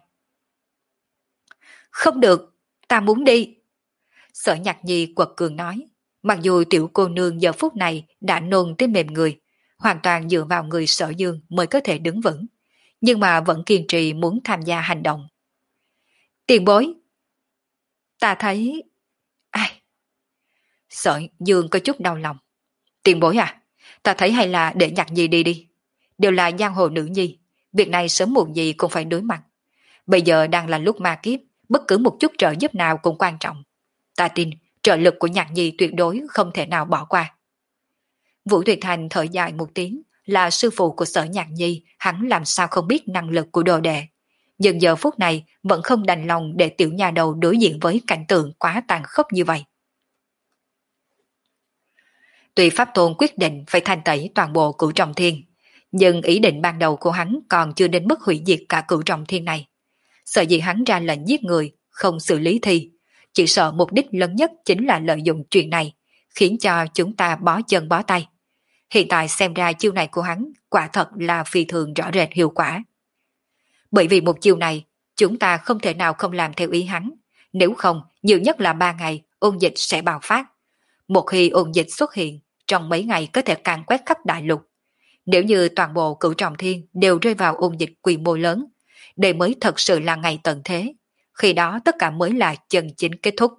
Không được, ta muốn đi. Sở Nhạc Nhi quật cường nói. Mặc dù tiểu cô nương giờ phút này đã nôn tới mềm người, hoàn toàn dựa vào người Sở Dương mới có thể đứng vững, nhưng mà vẫn kiên trì muốn tham gia hành động. Tiền bối, ta thấy... Ai? Sở Dương có chút đau lòng. Tiền bối à, ta thấy hay là để Nhạc Nhi đi đi. Đều là giang hồ nữ nhi, việc này sớm muộn gì cũng phải đối mặt. Bây giờ đang là lúc ma kiếp, bất cứ một chút trợ giúp nào cũng quan trọng. Ta tin trợ lực của Nhạc Nhi tuyệt đối không thể nào bỏ qua. Vũ Tuyệt Thành thở dài một tiếng, là sư phụ của Sở Nhạc Nhi, hắn làm sao không biết năng lực của đồ đệ. Nhưng giờ phút này vẫn không đành lòng để tiểu nhà đầu đối diện với cảnh tượng quá tàn khốc như vậy. Tuy Pháp Tôn quyết định phải thanh tẩy toàn bộ Cửu Trọng Thiên, nhưng ý định ban đầu của hắn còn chưa đến mức hủy diệt cả Cửu Trọng Thiên này. Sợ gì hắn ra lệnh giết người, không xử lý thi, chỉ sợ mục đích lớn nhất chính là lợi dụng chuyện này, khiến cho chúng ta bó chân bó tay. Hiện tại xem ra chiêu này của hắn quả thật là phi thường rõ rệt hiệu quả. Bởi vì một chiêu này, chúng ta không thể nào không làm theo ý hắn. Nếu không, nhiều nhất là ba ngày, ôn dịch sẽ bạo phát. Một khi ôn dịch xuất hiện, trong mấy ngày có thể càn quét khắp đại lục. Nếu như toàn bộ cửu trọng thiên đều rơi vào ôn dịch quy mô lớn, đây mới thật sự là ngày tận thế. Khi đó tất cả mới là chân chính kết thúc.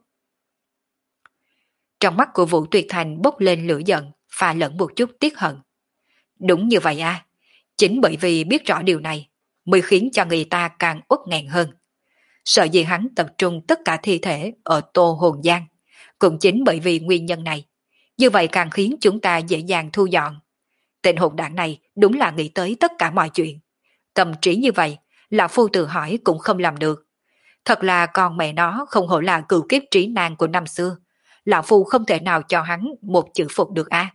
Trong mắt của Vũ Tuyệt Thành bốc lên lửa giận, pha lẫn một chút tiếc hận. Đúng như vậy à, chính bởi vì biết rõ điều này, mới khiến cho người ta càng uất nghẹn hơn. Sợ gì hắn tập trung tất cả thi thể ở Tô Hồn Giang, cũng chính bởi vì nguyên nhân này. Như vậy càng khiến chúng ta dễ dàng thu dọn. Tên hồn đảng này đúng là nghĩ tới tất cả mọi chuyện. Tâm trí như vậy, lão phu tự hỏi cũng không làm được. Thật là con mẹ nó không hổ là cựu kiếp trí nan của năm xưa. Lão phu không thể nào cho hắn một chữ phục được a. À.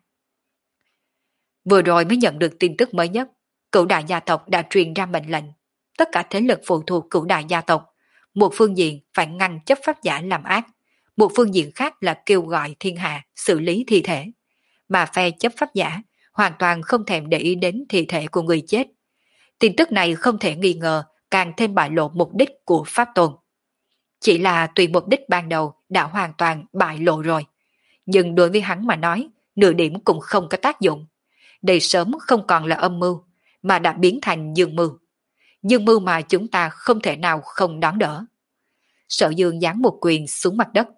Vừa rồi mới nhận được tin tức mới nhất, cửu đại gia tộc đã truyền ra mệnh lệnh. Tất cả thế lực phụ thuộc cửu đại gia tộc, một phương diện phải ngăn chấp pháp giả làm ác, một phương diện khác là kêu gọi thiên hạ xử lý thi thể. Mà phe chấp pháp giả hoàn toàn không thèm để ý đến thi thể của người chết. Tin tức này không thể nghi ngờ càng thêm bại lộ mục đích của Pháp Tôn. Chỉ là tùy mục đích ban đầu đã hoàn toàn bại lộ rồi. Nhưng đối với hắn mà nói, nửa điểm cũng không có tác dụng. Đây sớm không còn là âm mưu, mà đã biến thành dương mưu. Dương mưu mà chúng ta không thể nào không đón đỡ. Sở Dương giáng một quyền xuống mặt đất.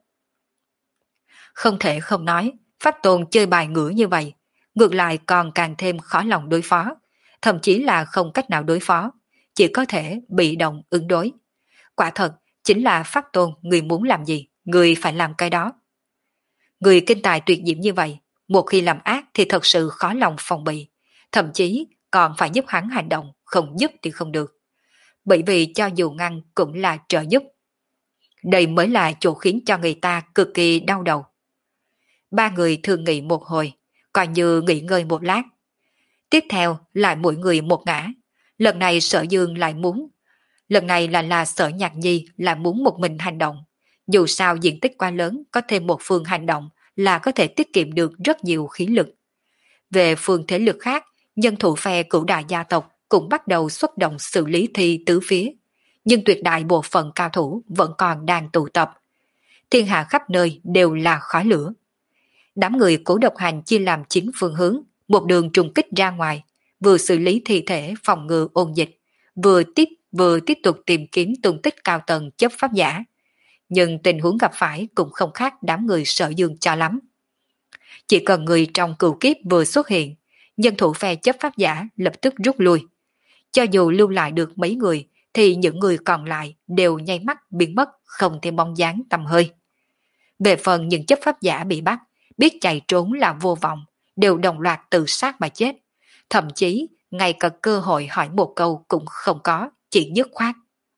Không thể không nói, Pháp Tôn chơi bài ngửa như vậy, ngược lại còn càng thêm khó lòng đối phó, thậm chí là không cách nào đối phó, chỉ có thể bị động ứng đối. Quả thật, chính là Pháp Tôn người muốn làm gì, người phải làm cái đó. Người kinh tài tuyệt diễm như vậy, một khi làm ác thì thật sự khó lòng phòng bị, thậm chí còn phải giúp hắn hành động, không giúp thì không được. Bởi vì cho dù ngăn cũng là trợ giúp. Đây mới là chỗ khiến cho người ta cực kỳ đau đầu. Ba người thường nghỉ một hồi, coi như nghỉ ngơi một lát. Tiếp theo lại mỗi người một ngã. Lần này Sở Dương lại muốn. Lần này là là Sở Nhạc Nhi lại muốn một mình hành động. Dù sao diện tích quá lớn, có thêm một phương hành động là có thể tiết kiệm được rất nhiều khí lực. Về phương thế lực khác, nhân thủ phe cửu đại gia tộc cũng bắt đầu xuất động xử lý thi tứ phía. Nhưng tuyệt đại bộ phận cao thủ vẫn còn đang tụ tập. Thiên hạ khắp nơi đều là khói lửa. Đám người Cố Độc Hành chia làm chín phương hướng, một đường trùng kích ra ngoài, vừa xử lý thi thể phòng ngừa ôn dịch, vừa tiếp vừa tiếp tục tìm kiếm tung tích cao tầng chấp pháp giả. Nhưng tình huống gặp phải cũng không khác đám người Sở Dương cho lắm. Chỉ cần người trong cửu kiếp vừa xuất hiện, nhân thủ phe chấp pháp giả lập tức rút lui. Cho dù lưu lại được mấy người, thì những người còn lại đều nháy mắt biến mất, không thêm bóng dáng tầm hơi. Về phần những chấp pháp giả bị bắt, biết chạy trốn là vô vọng, đều đồng loạt tự sát mà chết. Thậm chí, ngay cả cơ hội hỏi một câu cũng không có, chỉ dứt khoát.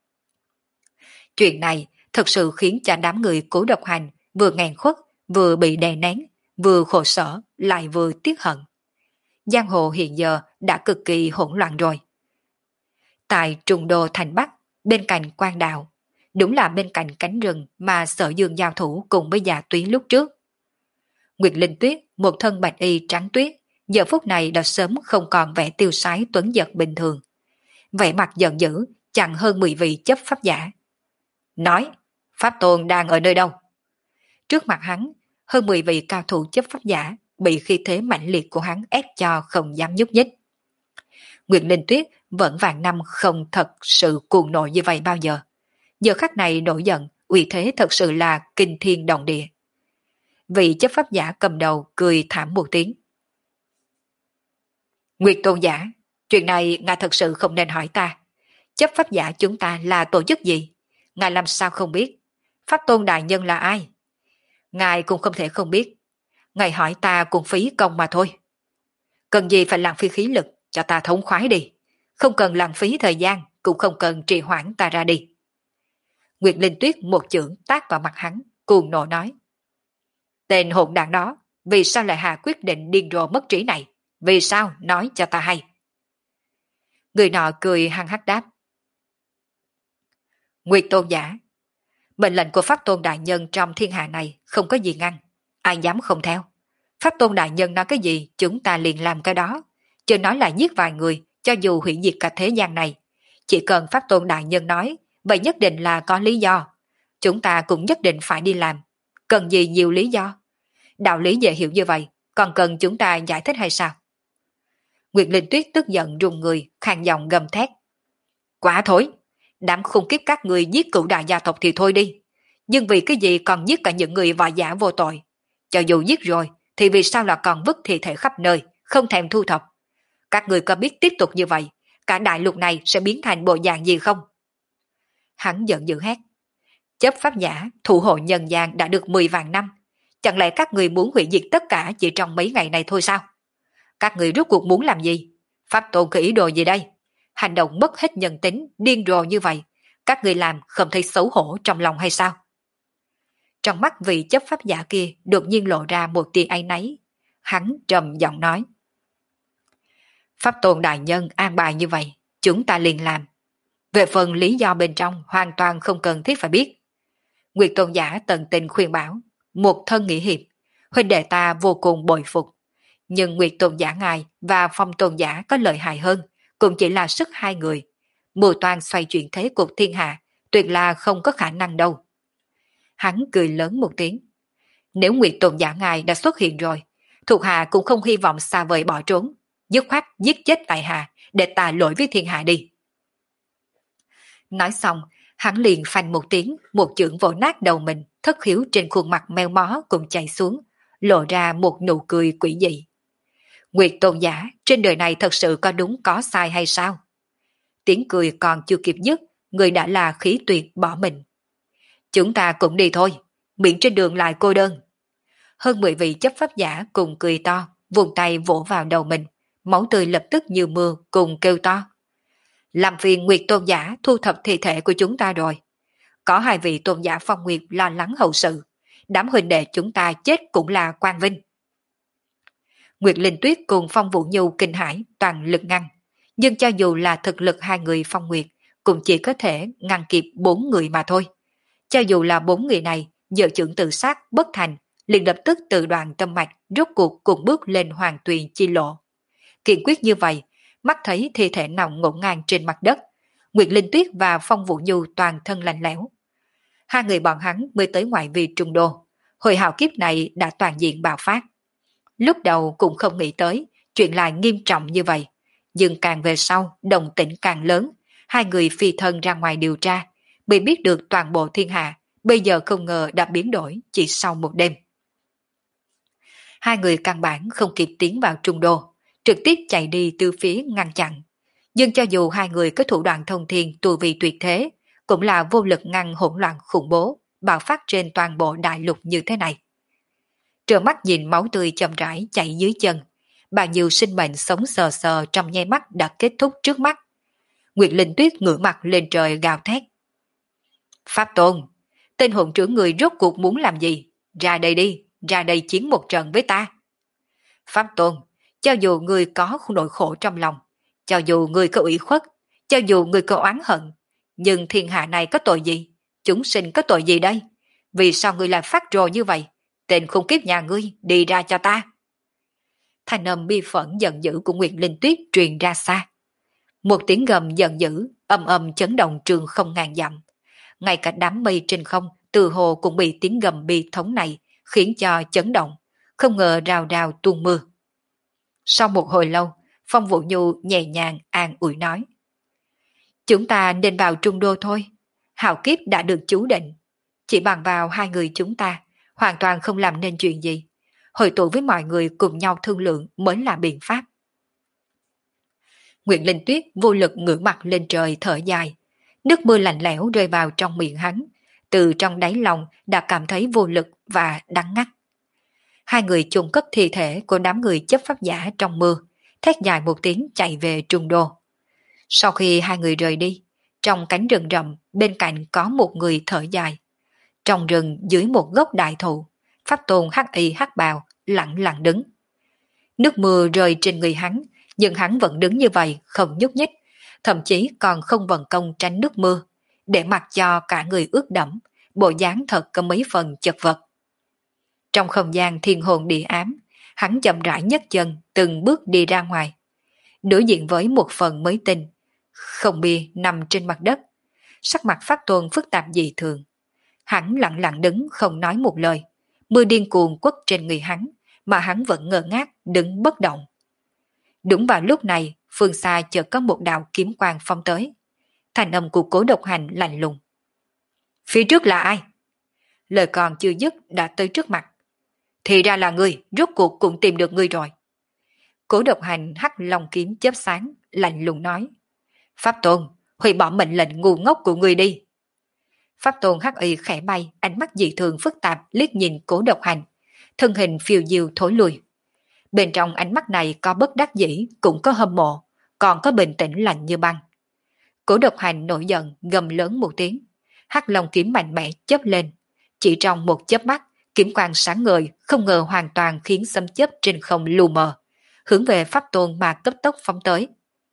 Chuyện này thật sự khiến cho đám người Cố Độc Hành vừa nghẹn khuất, vừa bị đè nén, vừa khổ sở, lại vừa tiếc hận. Giang hồ hiện giờ đã cực kỳ hỗn loạn rồi. Tại Trùng Đô thành Bắc, bên cạnh Quan Đạo, đúng là bên cạnh cánh rừng mà Sở Dương giao thủ cùng với Dạ Túy lúc trước. Nguyệt Linh Tuyết, một thân bạch y trắng tuyết, giờ phút này đã sớm không còn vẻ tiêu sái tuấn giật bình thường. Vẻ mặt giận dữ, chặn hơn mười vị chấp pháp giả. Nói, Pháp Tôn đang ở nơi đâu? Trước mặt hắn, hơn mười vị cao thủ chấp pháp giả bị khí thế mạnh liệt của hắn ép cho không dám nhúc nhích. Nguyệt Linh Tuyết vẫn vạn năm không thật sự cuồng nộ như vậy bao giờ. Giờ khắc này nổi giận, uy thế thật sự là kinh thiên động địa. Vị chấp pháp giả cầm đầu cười thảm một tiếng. Nguyệt Tôn giả, chuyện này ngài thật sự không nên hỏi ta. Chấp pháp giả chúng ta là tổ chức gì? Ngài làm sao không biết? Pháp Tôn đại nhân là ai? Ngài cũng không thể không biết. Ngài hỏi ta cũng phí công mà thôi. Cần gì phải lãng phí khí lực, cho ta thống khoái đi. Không cần lãng phí thời gian, cũng không cần trì hoãn ta ra đi. Nguyệt Linh Tuyết một chưởng tát vào mặt hắn, cuồng nộ nói. Tên hỗn đảng đó, vì sao lại hạ quyết định điên rồ mất trí này? Vì sao? Nói cho ta hay. Người nọ cười hăng hắc đáp. Nguyệt Tôn giả, mệnh lệnh của Pháp Tôn đại nhân trong thiên hạ này không có gì ngăn, ai dám không theo. Pháp Tôn Đại Nhân nói cái gì chúng ta liền làm cái đó. Chứ nói là giết vài người, cho dù hủy diệt cả thế gian này. Chỉ cần Pháp Tôn Đại Nhân nói, vậy nhất định là có lý do. Chúng ta cũng nhất định phải đi làm. Cần gì nhiều lý do? Đạo lý dễ hiểu như vậy, còn cần chúng ta giải thích hay sao? Nguyệt Linh Tuyết tức giận rùng người, khàn giọng gầm thét. Quả thối! Đám khung kiếp các người giết cửu đại gia tộc thì thôi đi. Nhưng vì cái gì còn giết cả những người võ giả vô tội? Cho dù giết rồi, thì vì sao là còn vứt thi thể khắp nơi, không thèm thu thập? Các người có biết tiếp tục như vậy, cả đại lục này sẽ biến thành bộ dạng gì không? Hắn giận dữ hét. Chấp pháp giả, thủ hộ nhân gian đã được mười vạn năm. Chẳng lẽ các người muốn hủy diệt tất cả chỉ trong mấy ngày này thôi sao? Các người rốt cuộc muốn làm gì? Pháp Tôn có ý đồ gì đây? Hành động mất hết nhân tính, điên rồ như vậy. Các người làm không thấy xấu hổ trong lòng hay sao? Trong mắt vị chấp pháp giả kia đột nhiên lộ ra một tia áy náy. Hắn trầm giọng nói. Pháp Tôn Đại Nhân an bài như vậy, chúng ta liền làm. Về phần lý do bên trong hoàn toàn không cần thiết phải biết. Nguyệt Tôn giả tận tình khuyên bảo, một thân nghĩa hiệp, huynh đệ ta vô cùng bội phục. Nhưng Nguyệt Tôn giả ngài và Phong Tôn giả có lợi hại hơn, cũng chỉ là sức hai người. Mưu toan xoay chuyển thế cục thiên hạ, tuyệt là không có khả năng đâu. Hắn cười lớn một tiếng. Nếu Nguyệt Tôn giả ngài đã xuất hiện rồi, thuộc hạ cũng không hy vọng xa vời bỏ trốn, dứt khoát giết chết tại hạ để tạ lỗi với thiên hạ đi. Nói xong, hắn liền phanh một tiếng, một chưởng vỗ nát đầu mình, thất khiếu trên khuôn mặt meo mó cũng chảy xuống, lộ ra một nụ cười quỷ dị. Nguyệt Tôn giả, trên đời này thật sự có đúng có sai hay sao? Tiếng cười còn chưa kịp dứt, người đã là khí tuyệt bỏ mình. Chúng ta cũng đi thôi, miễn trên đường lại cô đơn. Hơn mười vị chấp pháp giả cùng cười to, vùng tay vỗ vào đầu mình, máu tươi lập tức như mưa cùng kêu to. Làm phiền Nguyệt Tôn giả thu thập thi thể của chúng ta rồi. Có hai vị tôn giả Phong Nguyệt lo lắng hậu sự, đám huynh đệ chúng ta chết cũng là quang vinh. Nguyệt Linh Tuyết cùng Phong Vũ Nhu kinh hãi toàn lực ngăn, nhưng cho dù là thực lực hai người Phong Nguyệt cũng chỉ có thể ngăn kịp bốn người mà thôi. Cho dù là bốn người này giờ trưởng tự sát bất thành, liền lập tức tự đoạn tâm mạch, rốt cuộc cùng bước lên hoàng tuyền chi lộ. Kiên quyết như vậy, mắt thấy thi thể nằm ngổn ngang trên mặt đất, Nguyệt Linh Tuyết và Phong Vũ Nhu toàn thân lạnh lẽo. Hai người bọn hắn mới tới ngoại vi Trung Đô, hồi hào kiếp này đã toàn diện bạo phát. Lúc đầu cũng không nghĩ tới chuyện lại nghiêm trọng như vậy, nhưng càng về sau đồng tĩnh càng lớn, hai người phi thân ra ngoài điều tra, bị biết được toàn bộ thiên hạ, bây giờ không ngờ đã biến đổi chỉ sau một đêm. Hai người căn bản không kịp tiến vào Trung Đô, trực tiếp chạy đi từ phía ngăn chặn. Nhưng cho dù hai người có thủ đoạn thông thiên tu vi tuyệt thế, cũng là vô lực ngăn hỗn loạn khủng bố, bạo phát trên toàn bộ đại lục như thế này. Trơ mắt nhìn máu tươi chậm rãi chảy dưới chân, bao nhiêu sinh mệnh sống sờ sờ trong nháy mắt đã kết thúc trước mắt. Nguyệt Linh Tuyết ngửa mặt lên trời gào thét. Pháp Tôn, tên hồn trưởng người rốt cuộc muốn làm gì? Ra đây đi, ra đây chiến một trận với ta. Pháp Tôn, cho dù người có nỗi khổ trong lòng, cho dù người có ủy khuất, cho dù người có oán hận, nhưng thiên hạ này có tội gì? Chúng sinh có tội gì đây? Vì sao người lại phát rồ như vậy? Tên khủng kiếp nhà ngươi, đi ra cho ta. Thanh âm bi phẫn giận dữ của Nguyệt Linh Tuyết truyền ra xa. Một tiếng gầm giận dữ, âm âm chấn động trường không ngàn dặm. Ngay cả đám mây trên không, từ hồ cũng bị tiếng gầm bi thống này khiến cho chấn động, không ngờ rào rào tuôn mưa. Sau một hồi lâu, Phong Vũ Nhu nhẹ nhàng an ủi nói. Chúng ta nên vào Trung Đô thôi, hào kiếp đã được chú định. Chỉ bằng vào hai người chúng ta, hoàn toàn không làm nên chuyện gì. Hội tụ với mọi người cùng nhau thương lượng mới là biện pháp. Nguyệt Linh Tuyết vô lực ngửa mặt lên trời thở dài. Nước mưa lạnh lẽo rơi vào trong miệng hắn. Từ trong đáy lòng đã cảm thấy vô lực và đắng ngắt. Hai người chôn cất thi thể của đám người chấp pháp giả trong mưa, thét dài một tiếng chạy về Trung Đô. Sau khi hai người rời đi, trong cánh rừng rậm bên cạnh có một người thở dài. Trong rừng dưới một gốc đại thụ, Pháp Tôn hắc y hắc bào lặng lặng đứng. Nước mưa rơi trên người hắn, nhưng hắn vẫn đứng như vậy không nhúc nhích, thậm chí còn không vận công tránh nước mưa, để mặc cho cả người ướt đẫm, bộ dáng thật có mấy phần chật vật. Trong không gian thiên hồn địa ám, Hắn chậm rãi nhấc chân, từng bước đi ra ngoài. Đối diện với một phần mới tinh, không bia nằm trên mặt đất. Sắc mặt Pháp Tôn phức tạp dị thường. Hắn lặng lặng đứng không nói một lời. Mưa điên cuồng quất trên người hắn, mà hắn vẫn ngơ ngác đứng bất động. Đúng vào lúc này, phương xa chợt có một đạo kiếm quang phong tới. Thành âm của Cố Độc Hành lạnh lùng. Phía trước là ai? Lời còn chưa dứt đã tới trước mặt. Thì ra là ngươi, rốt cuộc cũng tìm được ngươi rồi. Cố Độc Hành hắc long kiếm chớp sáng, lạnh lùng nói. Pháp Tôn, hủy bỏ mệnh lệnh ngu ngốc của ngươi đi. Pháp Tôn hắc y khẽ bay, ánh mắt dị thường phức tạp liếc nhìn Cố Độc Hành. Thân hình phiêu diêu thối lui. Bên trong ánh mắt này có bất đắc dĩ, cũng có hâm mộ, còn có bình tĩnh lạnh như băng. Cố Độc Hành nổi giận, gầm lớn một tiếng. Hắc long kiếm mạnh mẽ chớp lên. Chỉ trong một chớp mắt, kiếm quang sáng ngời, không ngờ hoàn toàn khiến xâm chớp trên không lù mờ, hướng về Pháp Tôn mà cấp tốc phóng tới.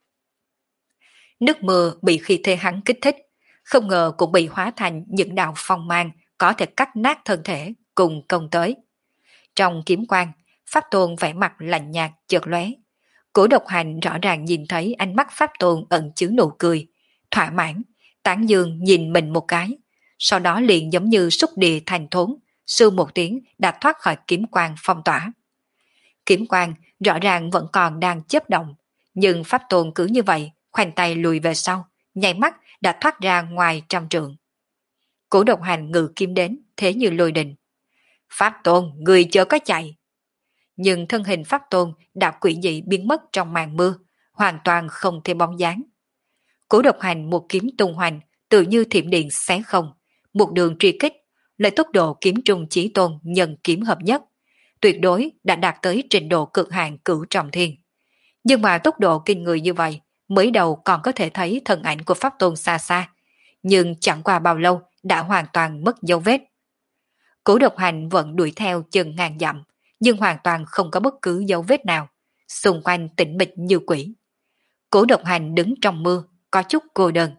Nước mưa bị khí thế hắn kích thích, không ngờ cũng bị hóa thành những đạo phong mang có thể cắt nát thân thể cùng công tới. Trong kiếm quang, Pháp Tôn vẻ mặt lạnh nhạt chợt lóe. Cố Độc Hành rõ ràng nhìn thấy ánh mắt Pháp Tôn ẩn chứa nụ cười, thỏa mãn, tán dương nhìn mình một cái, sau đó liền giống như xúc địa thành thốn, sư một tiếng đã thoát khỏi kiếm quang phong tỏa. Kiếm quang rõ ràng vẫn còn đang chớp động, nhưng Pháp Tôn cứ như vậy, khoanh tay lùi về sau, nháy mắt đã thoát ra ngoài trăm trượng. Cố Độc Hành ngự kiếm đến, thế như lôi đình. Pháp Tôn, người chớ có chạy. Nhưng thân hình Pháp Tôn đã quỷ dị biến mất trong màn mưa, hoàn toàn không thể bóng dáng. Cố Độc Hành một kiếm tung hoành, tự như thiểm điện xé không, một đường truy kích, lấy tốc độ kiếm trung chí tôn nhân kiếm hợp nhất, tuyệt đối đã đạt tới trình độ cực hạn cửu trọng thiên. Nhưng mà tốc độ kinh người như vậy, mới đầu còn có thể thấy thân ảnh của Pháp Tôn xa xa, nhưng chẳng qua bao lâu đã hoàn toàn mất dấu vết. Cố Độc Hành vẫn đuổi theo chừng ngàn dặm, nhưng hoàn toàn không có bất cứ dấu vết nào, xung quanh tĩnh mịch như quỷ. Cố Độc Hành đứng trong mưa, có chút cô đơn.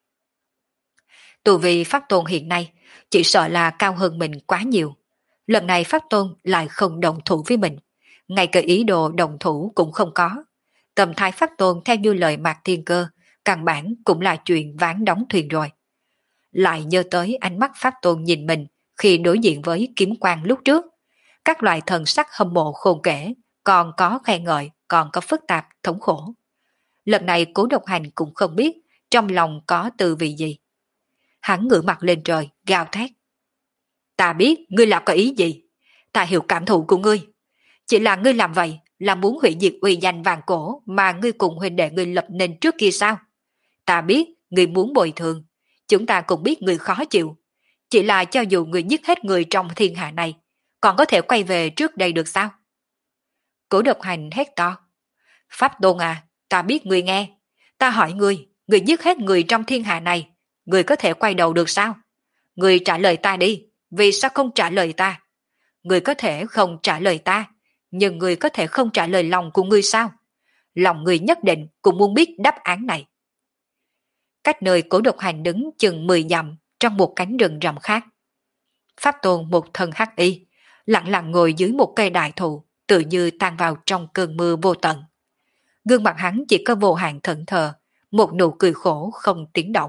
Tu vi Pháp Tôn hiện nay chỉ sợ là cao hơn mình quá nhiều. Lần này Pháp Tôn lại không đồng thủ với mình, ngay cả ý đồ đồng thủ cũng không có. Tâm thái Pháp Tôn theo như lời Mạc Thiên Cơ, căn bản cũng là chuyện ván đóng thuyền rồi. Lại nhớ tới ánh mắt Pháp Tôn nhìn mình khi đối diện với kiếm quang lúc trước. Các loại thần sắc hâm mộ khôn kể, còn có khen ngợi, còn có phức tạp, thống khổ. Lần này Cố Độc Hành cũng không biết trong lòng có tư vị gì. Hắn ngửa mặt lên trời, gào thét. Ta biết ngươi là có ý gì, ta hiểu cảm thụ của ngươi. Chỉ là ngươi làm vậy là muốn hủy diệt uy danh vàng cổ mà ngươi cùng huynh đệ ngươi lập nên trước kia sao? Ta biết ngươi muốn bồi thường, chúng ta cũng biết ngươi khó chịu. Chỉ là cho dù ngươi giết hết người trong thiên hạ này, còn có thể quay về trước đây được sao? Cố Độc Hành hét to. Pháp Tôn à, ta biết ngươi nghe. Ta hỏi ngươi, ngươi giết hết người trong thiên hạ này, ngươi có thể quay đầu được sao? Ngươi trả lời ta đi, vì sao không trả lời ta? Ngươi có thể không trả lời ta, nhưng ngươi có thể không trả lời lòng của ngươi sao? Lòng ngươi nhất định cũng muốn biết đáp án này. Cách nơi Cố Độc Hành đứng chừng mười dặm trong một cánh rừng rậm khác. Pháp Tôn một thân hắc y, lặng lặng ngồi dưới một cây đại thụ, tự như tan vào trong cơn mưa vô tận. Gương mặt hắn chỉ có vô hạn thẫn thờ, một nụ cười khổ không tiếng động.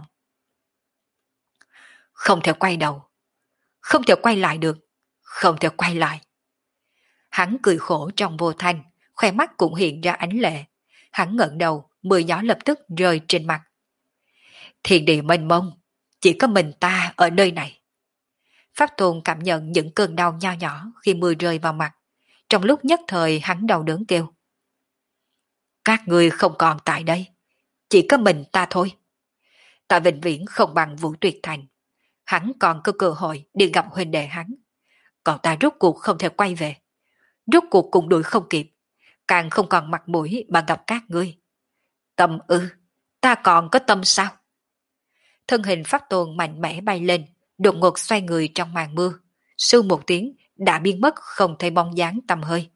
Không thể quay đầu, không thể quay lại được, không thể quay lại. Hắn cười khổ trong vô thanh, khoe mắt cũng hiện ra ánh lệ. Hắn ngẩng đầu, mưa gió lập tức rơi trên mặt. Thiên địa mênh mông, chỉ có mình ta ở nơi này. Pháp Tôn cảm nhận những cơn đau nho nhỏ khi mưa rơi vào mặt. Trong lúc nhất thời hắn đau đớn kêu. Các ngươi không còn tại đây, chỉ có mình ta thôi. Ta vĩnh viễn không bằng Vũ Tuyệt Thành. Hắn còn có cơ hội đi gặp huynh đệ hắn. Còn ta rốt cuộc không thể quay về. Rốt cuộc cũng đuổi không kịp. Càng không còn mặt mũi mà gặp các ngươi. Tâm ư, ta còn có tâm sao? Thân hình Pháp Tôn mạnh mẽ bay lên, đột ngột xoay người trong màn mưa. Sư một tiếng đã biến mất không thấy bóng dáng tăm hơi.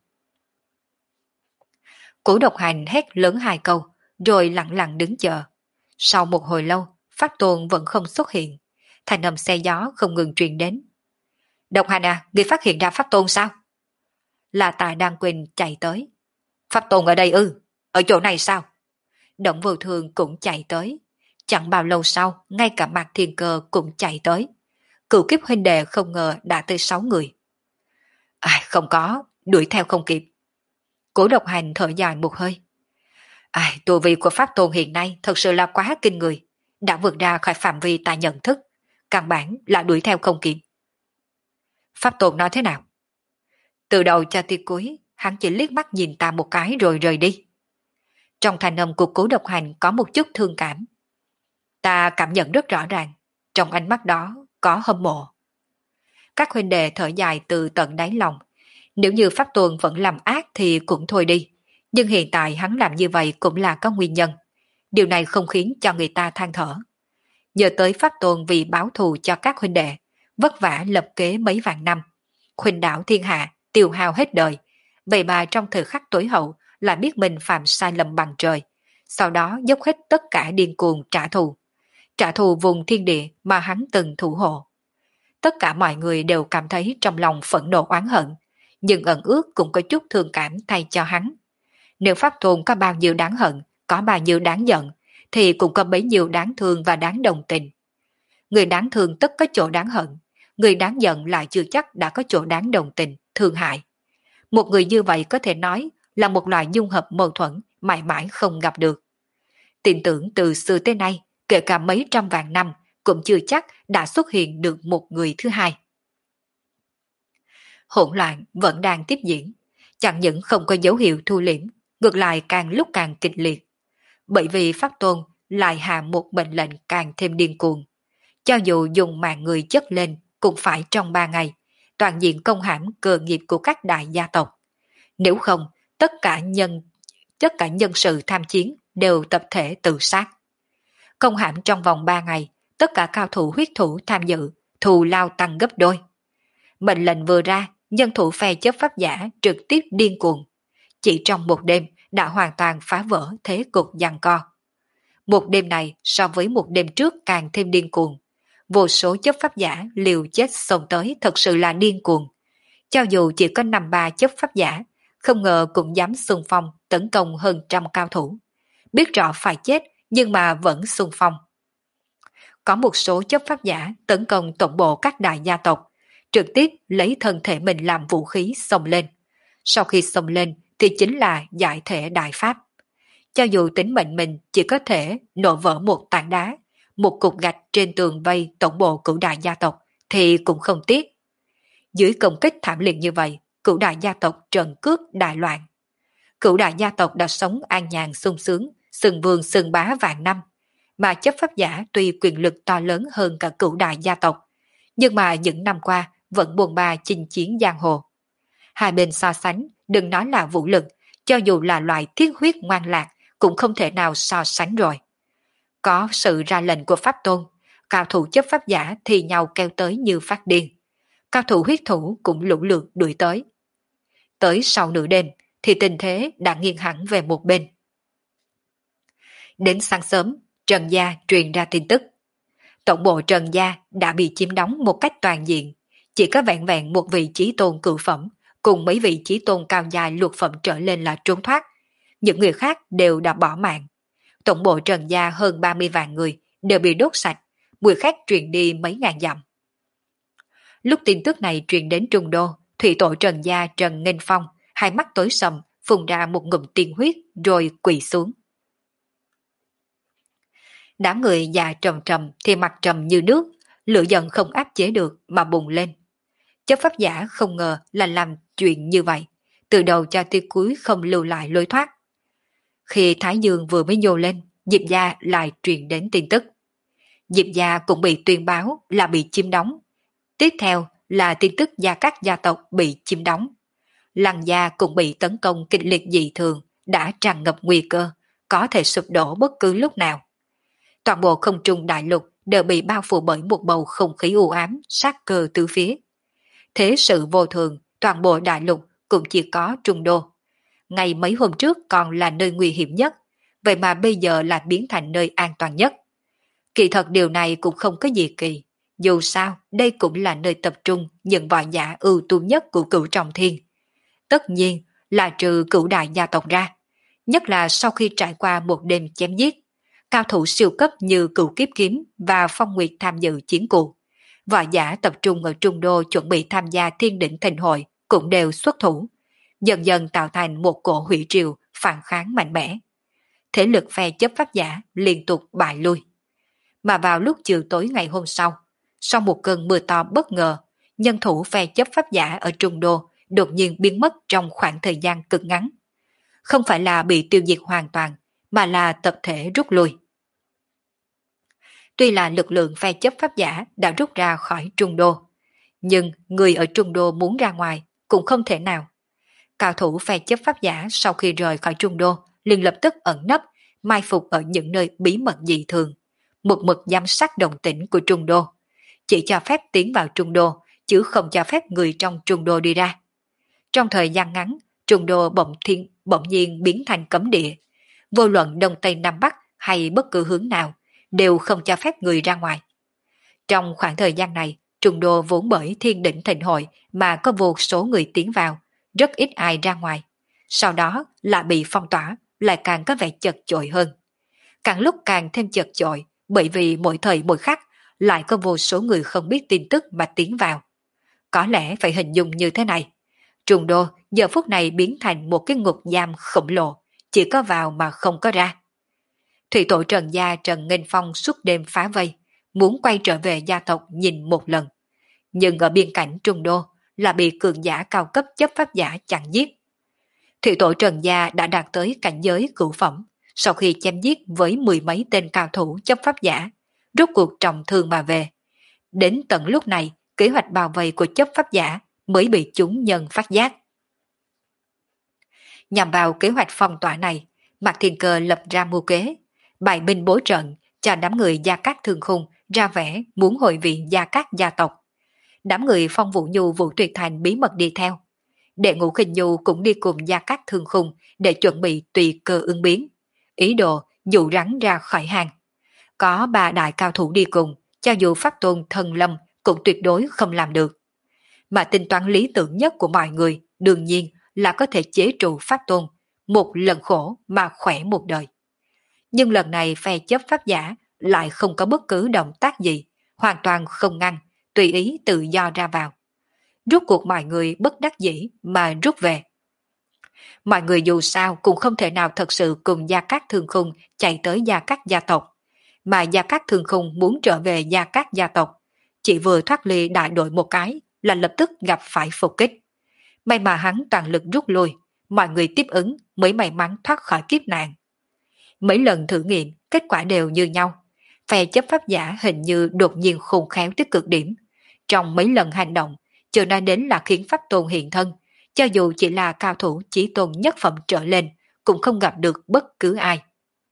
Cố Độc Hành hét lớn hai câu, rồi lặng lặng đứng chờ. Sau một hồi lâu, Pháp Tôn vẫn không xuất hiện. Thanh âm xe gió không ngừng truyền đến. Độc Hành à, ngươi phát hiện ra Pháp Tôn sao? là Tạ Đan Quỳnh chạy tới. Pháp Tôn ở đây ư? Ở chỗ này sao? Động Vô Thường cũng chạy tới. Chẳng bao lâu sau, ngay cả Mạc Thiên Cơ cũng chạy tới. Cửu kiếp huynh đệ không ngờ đã tới sáu người. À, không có, đuổi theo không kịp. Cố Độc Hành thở dài một hơi. À, tu vi của Pháp Tôn hiện nay thật sự là quá kinh người, đã vượt ra khỏi phạm vi ta nhận thức, căn bản là đuổi theo không kịp. Pháp Tôn nói thế nào? Từ đầu cho tới cuối, hắn chỉ liếc mắt nhìn ta một cái rồi rời đi. Trong thanh âm của Cố Độc Hành có một chút thương cảm. Ta cảm nhận rất rõ ràng, trong ánh mắt đó có hâm mộ. Các huynh đệ thở dài từ tận đáy lòng. Nếu như Pháp Tôn vẫn làm ác thì cũng thôi đi, nhưng hiện tại hắn làm như vậy cũng là có nguyên nhân. Điều này không khiến cho người ta than thở. Nhờ tới Pháp Tôn vì báo thù cho các huynh đệ, vất vả lập kế mấy vạn năm, khuynh đảo thiên hạ, tiêu hao hết đời. Vậy mà trong thời khắc tối hậu lại biết mình phạm sai lầm bằng trời, sau đó dốc hết tất cả điên cuồng trả thù. Trả thù vùng thiên địa mà hắn từng thủ hộ. Tất cả mọi người đều cảm thấy trong lòng phẫn nộ oán hận, nhưng ẩn ước cũng có chút thương cảm thay cho hắn. Nếu Pháp Tôn có bao nhiêu đáng hận, có bao nhiêu đáng giận, thì cũng có bấy nhiêu đáng thương và đáng đồng tình. Người đáng thương tất có chỗ đáng hận, người đáng giận lại chưa chắc đã có chỗ đáng đồng tình, thương hại. Một người như vậy có thể nói là một loại dung hợp mâu thuẫn mãi mãi không gặp được. Tin tưởng từ xưa tới nay, kể cả mấy trăm vạn năm, cũng chưa chắc đã xuất hiện được một người thứ hai. Hỗn loạn vẫn đang tiếp diễn, chẳng những không có dấu hiệu thu liễm, ngược lại càng lúc càng kịch liệt. Bởi vì Pháp Tôn lại hạ một mệnh lệnh càng thêm điên cuồng. Cho dù dùng mạng người chất lên cũng phải trong ba ngày, toàn diện công hãm cơ nghiệp của các đại gia tộc. Nếu không, tất cả nhân tất cả nhân sự tham chiến đều tập thể tự sát. Công hãm trong vòng ba ngày, tất cả cao thủ huyết thủ tham dự, thù lao tăng gấp đôi. Mệnh lệnh vừa ra, nhân thủ phe chấp pháp giả trực tiếp điên cuồng. Chỉ trong một đêm đã hoàn toàn phá vỡ thế cục giằng co. Một đêm này so với một đêm trước càng thêm điên cuồng. Vô số chấp pháp giả liều chết xông tới thật sự là điên cuồng. Cho dù chỉ có năm ba chấp pháp giả, không ngờ cũng dám xung phong tấn công hơn trăm cao thủ. Biết rõ phải chết nhưng mà vẫn xung phong. Có một số chấp pháp giả tấn công tổng bộ các đại gia tộc, trực tiếp lấy thân thể mình làm vũ khí xông lên. Sau khi xông lên thì chính là giải thể đại pháp. Cho dù tính mệnh mình chỉ có thể nổ vỡ một tảng đá, một cục gạch trên tường vây tổng bộ cửu đại gia tộc thì cũng không tiếc. Dưới công kích thảm liệt như vậy, cửu đại gia tộc trần cước đại loạn. Cửu đại gia tộc đã sống an nhàn sung sướng, sừng vương sừng bá vạn năm, mà chấp pháp giả tuy quyền lực to lớn hơn cả cửu đại gia tộc, nhưng mà những năm qua vẫn buồn ba chinh chiến giang hồ. Hai bên so sánh, đừng nói là vũ lực, cho dù là loại thiết huyết ngoan lạc cũng không thể nào so sánh rồi. Có sự ra lệnh của Pháp Tôn, cao thủ chấp pháp giả thì nhau kêu tới như phát điên. Cao thủ huyết thủ cũng lũ lượt đuổi tới. Tới sau nửa đêm thì tình thế đã nghiêng hẳn về một bên. Đến sáng sớm, Trần Gia truyền ra tin tức. Tổng bộ Trần Gia đã bị chiếm đóng một cách toàn diện, chỉ có vẹn vẹn một vị chí tôn cửu phẩm, cùng mấy vị chí tôn cao dài lục phẩm trở lên là trốn thoát. Những người khác đều đã bỏ mạng. Tổng bộ Trần Gia hơn ba mươi vạn người đều bị đốt sạch, mùi khét truyền đi mấy ngàn dặm. Lúc tin tức này truyền đến Trung Đô, thủy tổ Trần Gia Trần Nghênh Phong, hai mắt tối sầm, phun ra một ngụm tiên huyết rồi quỳ xuống. Đám người già trầm trầm thì mặt trầm như nước, lửa giận không áp chế được mà bùng lên. Chấp pháp giả không ngờ là làm chuyện như vậy, từ đầu cho tới cuối không lưu lại lối thoát. Khi Thái Dương vừa mới nhô lên, Diệp Gia lại truyền đến tin tức. Diệp Gia cũng bị tuyên báo là bị chiếm đóng. Tiếp theo là tin tức gia các gia tộc bị chiếm đóng. Lăng Gia cũng bị tấn công kịch liệt dị thường, đã tràn ngập nguy cơ, có thể sụp đổ bất cứ lúc nào. Toàn bộ không trung đại lục đều bị bao phủ bởi một bầu không khí u ám, sát cơ tứ phía. Thế sự vô thường, toàn bộ đại lục cũng chỉ có Trung Đô. Ngày mấy hôm trước còn là nơi nguy hiểm nhất, vậy mà bây giờ lại biến thành nơi an toàn nhất. Kỳ thật điều này cũng không có gì kỳ, dù sao đây cũng là nơi tập trung những võ giả ưu tú nhất của cửu trọng thiên. tất nhiên là trừ cửu đại gia tộc ra. Nhất là sau khi trải qua một đêm chém giết, cao thủ siêu cấp như Cửu Kiếp Kiếm và Phong Nguyệt tham dự chiến cuộc. Võ giả tập trung ở Trung Đô chuẩn bị tham gia Thiên Đỉnh Thịnh Hội cũng đều xuất thủ, dần dần tạo thành một cổ hủy triều phản kháng mạnh mẽ. Thế lực phe chấp pháp giả liên tục bại lui. Mà vào lúc chiều tối ngày hôm sau, sau một cơn mưa to bất ngờ, nhân thủ phe chấp pháp giả ở Trung Đô đột nhiên biến mất trong khoảng thời gian cực ngắn. Không phải là bị tiêu diệt hoàn toàn, mà là tập thể rút lui. Tuy là lực lượng phe chấp pháp giả đã rút ra khỏi Trung Đô, nhưng người ở Trung Đô muốn ra ngoài cũng không thể nào. Cao thủ phe chấp pháp giả sau khi rời khỏi Trung Đô liền lập tức ẩn nấp, mai phục ở những nơi bí mật dị thường, một mực giám sát động tĩnh của Trung Đô, chỉ cho phép tiến vào Trung Đô, chứ không cho phép người trong Trung Đô đi ra. Trong thời gian ngắn, Trung Đô bỗng thiên bỗng nhiên biến thành cấm địa, vô luận Đông Tây Nam Bắc hay bất cứ hướng nào, đều không cho phép người ra ngoài. Trong khoảng thời gian này, Trung Đô vốn bởi Thiên Đỉnh Thịnh Hội mà có vô số người tiến vào, rất ít ai ra ngoài. Sau đó lại bị phong tỏa, lại càng có vẻ chật chội hơn. Càng lúc càng thêm chật chội, bởi vì mỗi thời mỗi khắc lại có vô số người không biết tin tức mà tiến vào. Có lẽ phải hình dung như thế này. Trung Đô giờ phút này biến thành một cái ngục giam khổng lồ, chỉ có vào mà không có ra. Thủy tổ Trần gia Trần Nghênh Phong suốt đêm phá vây, muốn quay trở về gia tộc nhìn một lần. Nhưng ở biên cảnh Trung Đô là bị cường giả cao cấp chấp pháp giả chặn giết. Thủy tổ Trần gia đã đạt tới cảnh giới cửu phẩm, sau khi chém giết với mười mấy tên cao thủ chấp pháp giả, rốt cuộc trọng thương mà về. Đến tận lúc này, kế hoạch bao vây của chấp pháp giả mới bị chúng nhân phát giác. Nhằm vào kế hoạch phong tỏa này, Mạc Thiên Cơ lập ra mưu kế, bài binh bố trận cho đám người Gia Cát Thương Khung ra vẻ muốn hội viện Gia Cát gia tộc. Đám người Phong Vũ Nhu Vũ Tuyệt Thành bí mật đi theo. Đệ Ngũ Khinh Nhu cũng đi cùng Gia Cát Thương Khung để chuẩn bị tùy cơ ứng biến, ý đồ dụ rắn ra khỏi hang. Có ba đại cao thủ đi cùng, cho dù pháp tôn thần lâm cũng tuyệt đối không làm được. Mà tính toán lý tưởng nhất của mọi người đương nhiên là có thể chế trụ pháp tôn, một lần khổ mà khỏe một đời. Nhưng lần này phe chấp pháp giả lại không có bất cứ động tác gì, hoàn toàn không ngăn, tùy ý tự do ra vào. Rốt cuộc mọi người bất đắc dĩ mà rút về. Mọi người dù sao cũng không thể nào thật sự cùng Gia Cát Thương Khung chạy tới Gia Cát gia tộc, mà Gia Cát Thương Khung muốn trở về Gia Cát gia tộc, chỉ vừa thoát ly đại đội một cái là lập tức gặp phải phục kích. May mà hắn toàn lực rút lui, mọi người tiếp ứng mới may mắn thoát khỏi kiếp nạn. Mấy lần thử nghiệm, kết quả đều như nhau. Phe chấp pháp giả hình như đột nhiên khôn khéo tới cực điểm. Trong mấy lần hành động, chưa nói đến là khiến pháp tôn hiện thân, cho dù chỉ là cao thủ chí tôn nhất phẩm trở lên, cũng không gặp được bất cứ ai.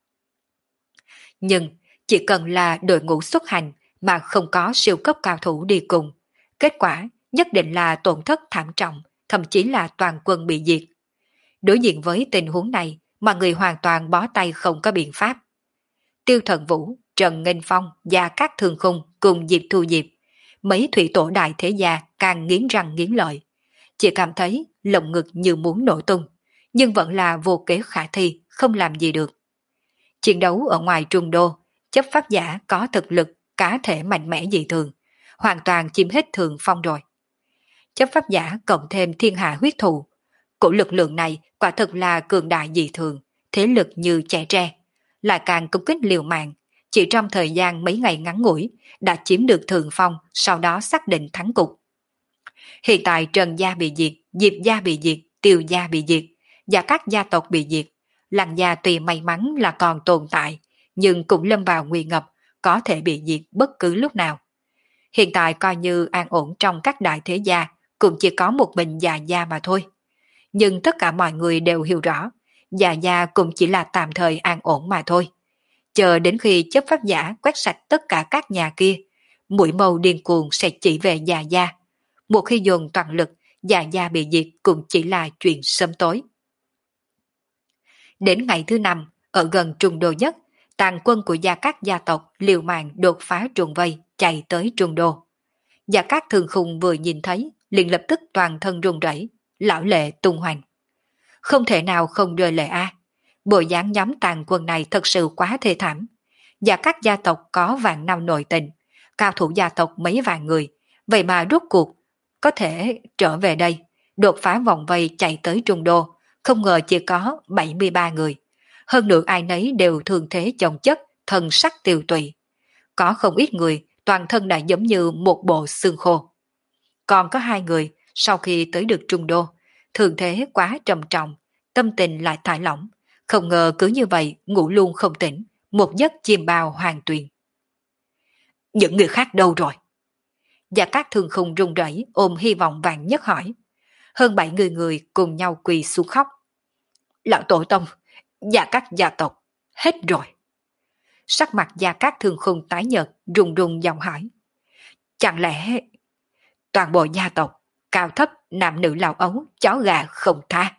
Nhưng, chỉ cần là đội ngũ xuất hành mà không có siêu cấp cao thủ đi cùng, kết quả nhất định là tổn thất thảm trọng, thậm chí là toàn quân bị diệt. Đối diện với tình huống này, mọi người hoàn toàn bó tay không có biện pháp. Tiêu Thần Vũ, Trần Nghênh Phong, Gia Cát Thương Khung cùng Diệp Thu Diệp, mấy thủy tổ đại thế gia càng nghiến răng nghiến lợi. Chỉ cảm thấy lồng ngực như muốn nổ tung, nhưng vẫn là vô kế khả thi, không làm gì được. Chiến đấu ở ngoài Trung Đô, chấp pháp giả có thực lực, cá thể mạnh mẽ dị thường, hoàn toàn chiếm hết thượng phong rồi. Chấp pháp giả cộng thêm thiên hạ huyết thù, cổ lực lượng này quả thực là cường đại dị thường, thế lực như trẻ tre, lại càng công kích liều mạng, chỉ trong thời gian mấy ngày ngắn ngủi đã chiếm được thượng phong, sau đó xác định thắng cục. Hiện tại Trần gia bị diệt, Diệp gia bị diệt, Tiêu gia bị diệt, và các gia tộc bị diệt. Lăng gia tuy may mắn là còn tồn tại, nhưng cũng lâm vào nguy ngập, có thể bị diệt bất cứ lúc nào. Hiện tại coi như an ổn trong các đại thế gia, cũng chỉ có một mình Già gia mà thôi. Nhưng tất cả mọi người đều hiểu rõ, Già gia cũng chỉ là tạm thời an ổn mà thôi. Chờ đến khi chấp pháp giả quét sạch tất cả các nhà kia, mũi mâu điên cuồng sẽ chỉ về Già gia. Một khi dồn toàn lực, Già gia bị diệt cũng chỉ là chuyện sớm tối. Đến ngày thứ năm, ở gần Trung Đô nhất, tàn quân của Gia Cát gia tộc liều mạng đột phá trùng vây, chạy tới Trung Đô. Gia Cát Thương Khung vừa nhìn thấy, liền lập tức toàn thân run rẩy, lão lệ tung hoành. Không thể nào không rơi lệ a. Bộ dáng nhóm tàn quân này thật sự quá thê thảm. Và các gia tộc có vạn năm nội tình, cao thủ gia tộc mấy vạn người, vậy mà rốt cuộc có thể trở về đây, đột phá vòng vây chạy tới Trung Đô, không ngờ chỉ có bảy mươi ba người. Hơn nữa ai nấy đều thường thế chồng chất, thân sắc tiều tụy. Có không ít người, toàn thân đã giống như một bộ xương khô. Còn có hai người, sau khi tới được Trung Đô, thường thế quá trầm trọng, tâm tình lại thải lỏng, không ngờ cứ như vậy ngủ luôn không tỉnh, một giấc chìm bao hoàng tuyền. Những người khác đâu rồi? Và các thương khung run rẩy ôm hy vọng vàng nhất hỏi. Hơn bảy người người cùng nhau quỳ xuống khóc. Lão tổ tông, và các gia tộc, hết rồi. Sắc mặt Gia Cát Thương Khung tái nhợt, run run giọng hỏi. Chẳng lẽ toàn bộ gia tộc, cao thấp, nam nữ lão ấu, chó gà không tha?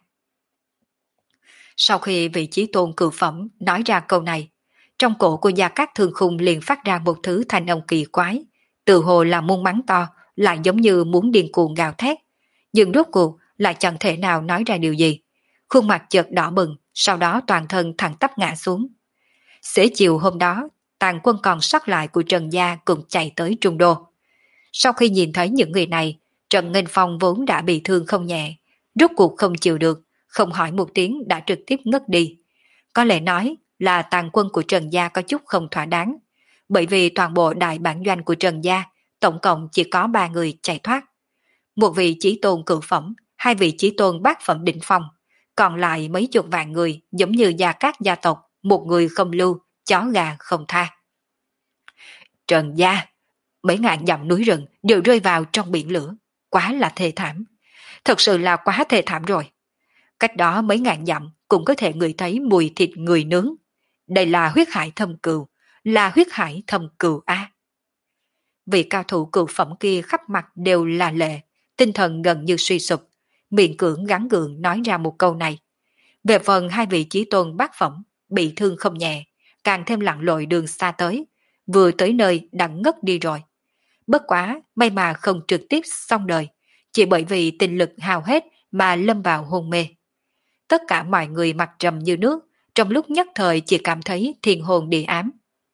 Sau khi vị trí tôn cự phẩm nói ra câu này, trong cổ của Gia Cát Thương Khung liền phát ra một thứ thanh âm kỳ quái, từ hồ là muôn mắng to, lại giống như muốn điên cuồng gào thét, nhưng rốt cuộc lại chẳng thể nào nói ra điều gì. Khuôn mặt chợt đỏ bừng, sau đó toàn thân thẳng tắp ngã xuống. Xế chiều hôm đó, tàn quân còn sót lại của Trần Gia cùng chạy tới Trung Đô. Sau khi nhìn thấy những người này, Trần Nghênh Phong vốn đã bị thương không nhẹ, rốt cuộc không chịu được, không hỏi một tiếng đã trực tiếp ngất đi. Có lẽ nói là tàn quân của Trần Gia có chút không thỏa đáng, bởi vì toàn bộ đại bản doanh của Trần Gia tổng cộng chỉ có ba người chạy thoát. Một vị chí tôn cửu phẩm, hai vị chí tôn bát phẩm đỉnh phong, còn lại mấy chục vạn người giống như Gia Cát gia tộc, một người không lưu, chó gà không tha. Trần Gia, mấy ngàn dặm núi rừng đều rơi vào trong biển lửa, quá là thê thảm. Thật sự là quá thê thảm rồi. Cách đó mấy ngàn dặm cũng có thể ngửi thấy mùi thịt người nướng. Đây là huyết hải thâm cừu, là huyết hải thâm cừu a. Vị cao thủ cửu phẩm kia khắp mặt đều là lệ, tinh thần gần như suy sụp, miệng cưỡng gắng gượng nói ra một câu này. Về phần hai vị chí tôn bát phẩm, bị thương không nhẹ, càng thêm lặn lội đường xa tới, vừa tới nơi đã ngất đi rồi. Bất quá, may mà không trực tiếp xong đời, chỉ bởi vì tinh lực hao hết mà lâm vào hôn mê. Tất cả mọi người mặt trầm như nước, trong lúc nhất thời chỉ cảm thấy thiên hồn địa ám.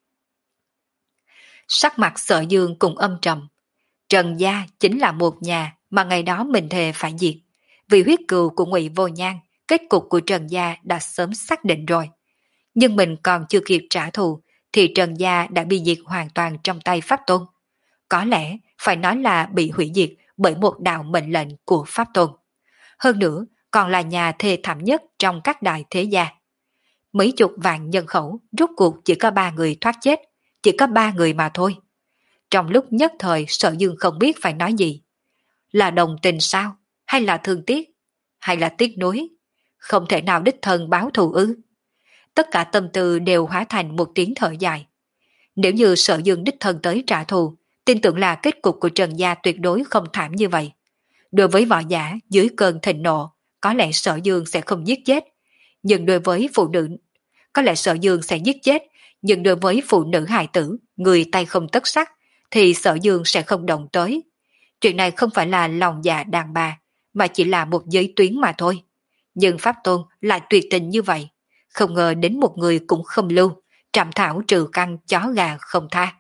Sắc mặt Sở Dương cùng âm trầm. Trần Gia chính là một nhà mà ngày đó mình thề phải diệt. Vì huyết cừu của Ngụy Vô Nhan, kết cục của Trần Gia đã sớm xác định rồi. Nhưng mình còn chưa kịp trả thù, thì Trần Gia đã bị diệt hoàn toàn trong tay Pháp Tôn. Có lẽ phải nói là bị hủy diệt bởi một đạo mệnh lệnh của Pháp Tôn. Hơn nữa, còn là nhà thê thảm nhất trong các đại thế gia. Mấy chục vạn nhân khẩu, rốt cuộc chỉ có ba người thoát chết, chỉ có ba người mà thôi. Trong lúc nhất thời Sở Dương không biết phải nói gì. Là đồng tình sao? Hay là thương tiếc? Hay là tiếc nuối? Không thể nào đích thân báo thù ư? Tất cả tâm tư đều hóa thành một tiếng thở dài. Nếu như Sở Dương đích thân tới trả thù, tin tưởng là kết cục của Trần Gia tuyệt đối không thảm như vậy. Đối với võ giả dưới cơn thịnh nộ, có lẽ Sở Dương sẽ không giết chết. Nhưng đối với phụ nữ, có lẽ Sở Dương sẽ giết chết, nhưng đối với phụ nữ hài tử, người tay không tất sắt, thì Sở Dương sẽ không động tới. Chuyện này không phải là lòng dạ đàn bà, mà chỉ là một giới tuyến mà thôi. Nhưng Pháp Tôn lại tuyệt tình như vậy, không ngờ đến một người cũng không lưu, trảm thảo trừ căn chó gà không tha.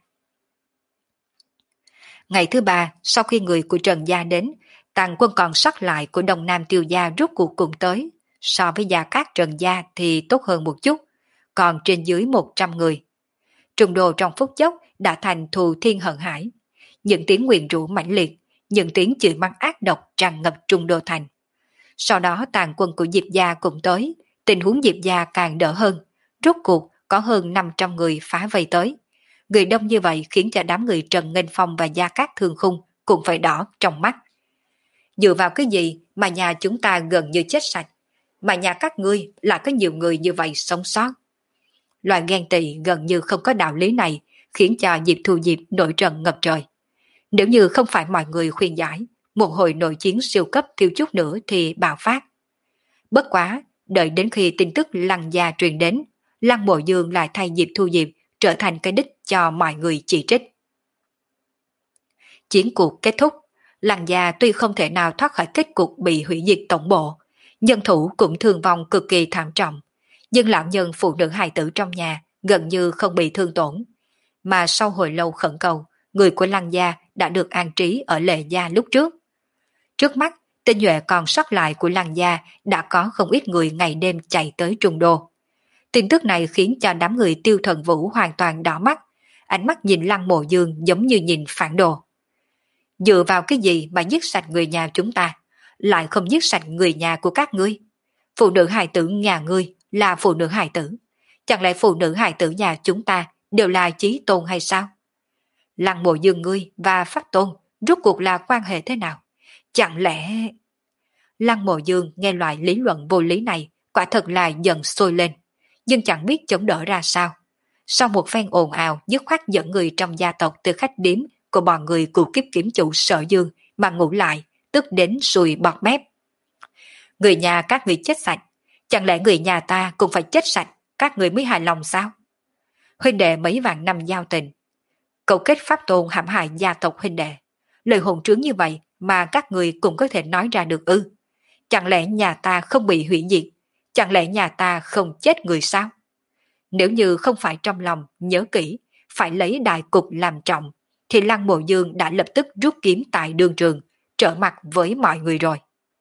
Ngày thứ ba, sau khi người của Trần Gia đến, tàn quân còn sót lại của Đông Nam Tiêu Gia rốt cuộc cùng tới. So với Gia Cát Trần Gia thì tốt hơn một chút, còn trên dưới một trăm người. Trung Đô trong phút chốc đã thành thù thiên hận hải. Những tiếng nguyền rủa mãnh liệt, những tiếng chửi mắng ác độc tràn ngập Trung Đô thành. Sau đó tàn quân của Diệp Gia cũng tới, tình huống Diệp Gia càng đỡ hơn. Rốt cuộc có hơn năm trăm người phá vây tới. Người đông như vậy khiến cho đám người Trần Nghênh Phong và Gia Cát Thương Khung cũng phải đỏ trong mắt. Dựa vào cái gì mà nhà chúng ta gần như chết sạch, mà nhà các ngươi lại có nhiều người như vậy sống sót? Loại ghen tị gần như không có đạo lý này khiến cho Diệp Thu Diệp nổi trận ngập trời. Nếu như không phải mọi người khuyên giải, một hồi nội chiến siêu cấp thiếu chút nữa thì bạo phát. Bất quá, đợi đến khi tin tức Lăng Gia truyền đến, Lăng Mộ Dương lại thay Diệp Thu Diệp trở thành cái đích cho mọi người chỉ trích. Chiến cuộc kết thúc, Lăng gia tuy không thể nào thoát khỏi kết cục bị hủy diệt tổng bộ, nhân thủ cũng thương vong cực kỳ thảm trọng, nhưng lão nhân phụ nữ hài tử trong nhà gần như không bị thương tổn. Mà sau hồi lâu khẩn cầu, người của Lăng gia đã được an trí ở Lệ gia lúc trước. Trước mắt, tinh nhuệ còn sót lại của Lăng gia đã có không ít người ngày đêm chạy tới Trung Đô. Tin tức này khiến cho đám người Tiêu Thần Vũ hoàn toàn đỏ mắt, ánh mắt nhìn Lăng Mộ Dương giống như nhìn phản đồ. Dựa vào cái gì mà giết sạch người nhà chúng ta, lại không giết sạch người nhà của các ngươi? Phụ nữ hài tử nhà ngươi là phụ nữ hài tử, chẳng lẽ phụ nữ hài tử nhà chúng ta đều là chí tôn hay sao? Lăng Mộ Dương ngươi và Pháp Tôn rốt cuộc là quan hệ thế nào? Chẳng lẽ... Lăng Mộ Dương nghe loại lý luận vô lý này quả thật là dần sôi lên, nhưng chẳng biết chống đỡ ra sao. Sau một phen ồn ào dứt khoát dẫn người trong gia tộc từ khách điếm của bọn người cụ kiếp kiểm chủ Sở Dương mà ngủ lại, tức đến sùi bọt mép. Người nhà các người chết sạch, chẳng lẽ người nhà ta cũng phải chết sạch, các người mới hài lòng sao? Huynh đệ mấy vạn năm giao tình, cấu kết Pháp Tôn hãm hại gia tộc huynh đệ, lời hồn trướng như vậy mà các người cũng có thể nói ra được ư? Chẳng lẽ nhà ta không bị hủy diệt, chẳng lẽ nhà ta không chết người sao? Nếu như không phải trong lòng nhớ kỹ, phải lấy đại cục làm trọng, thì Lăng Mộ Dương đã lập tức rút kiếm tại đường trường, trở mặt với mọi người rồi.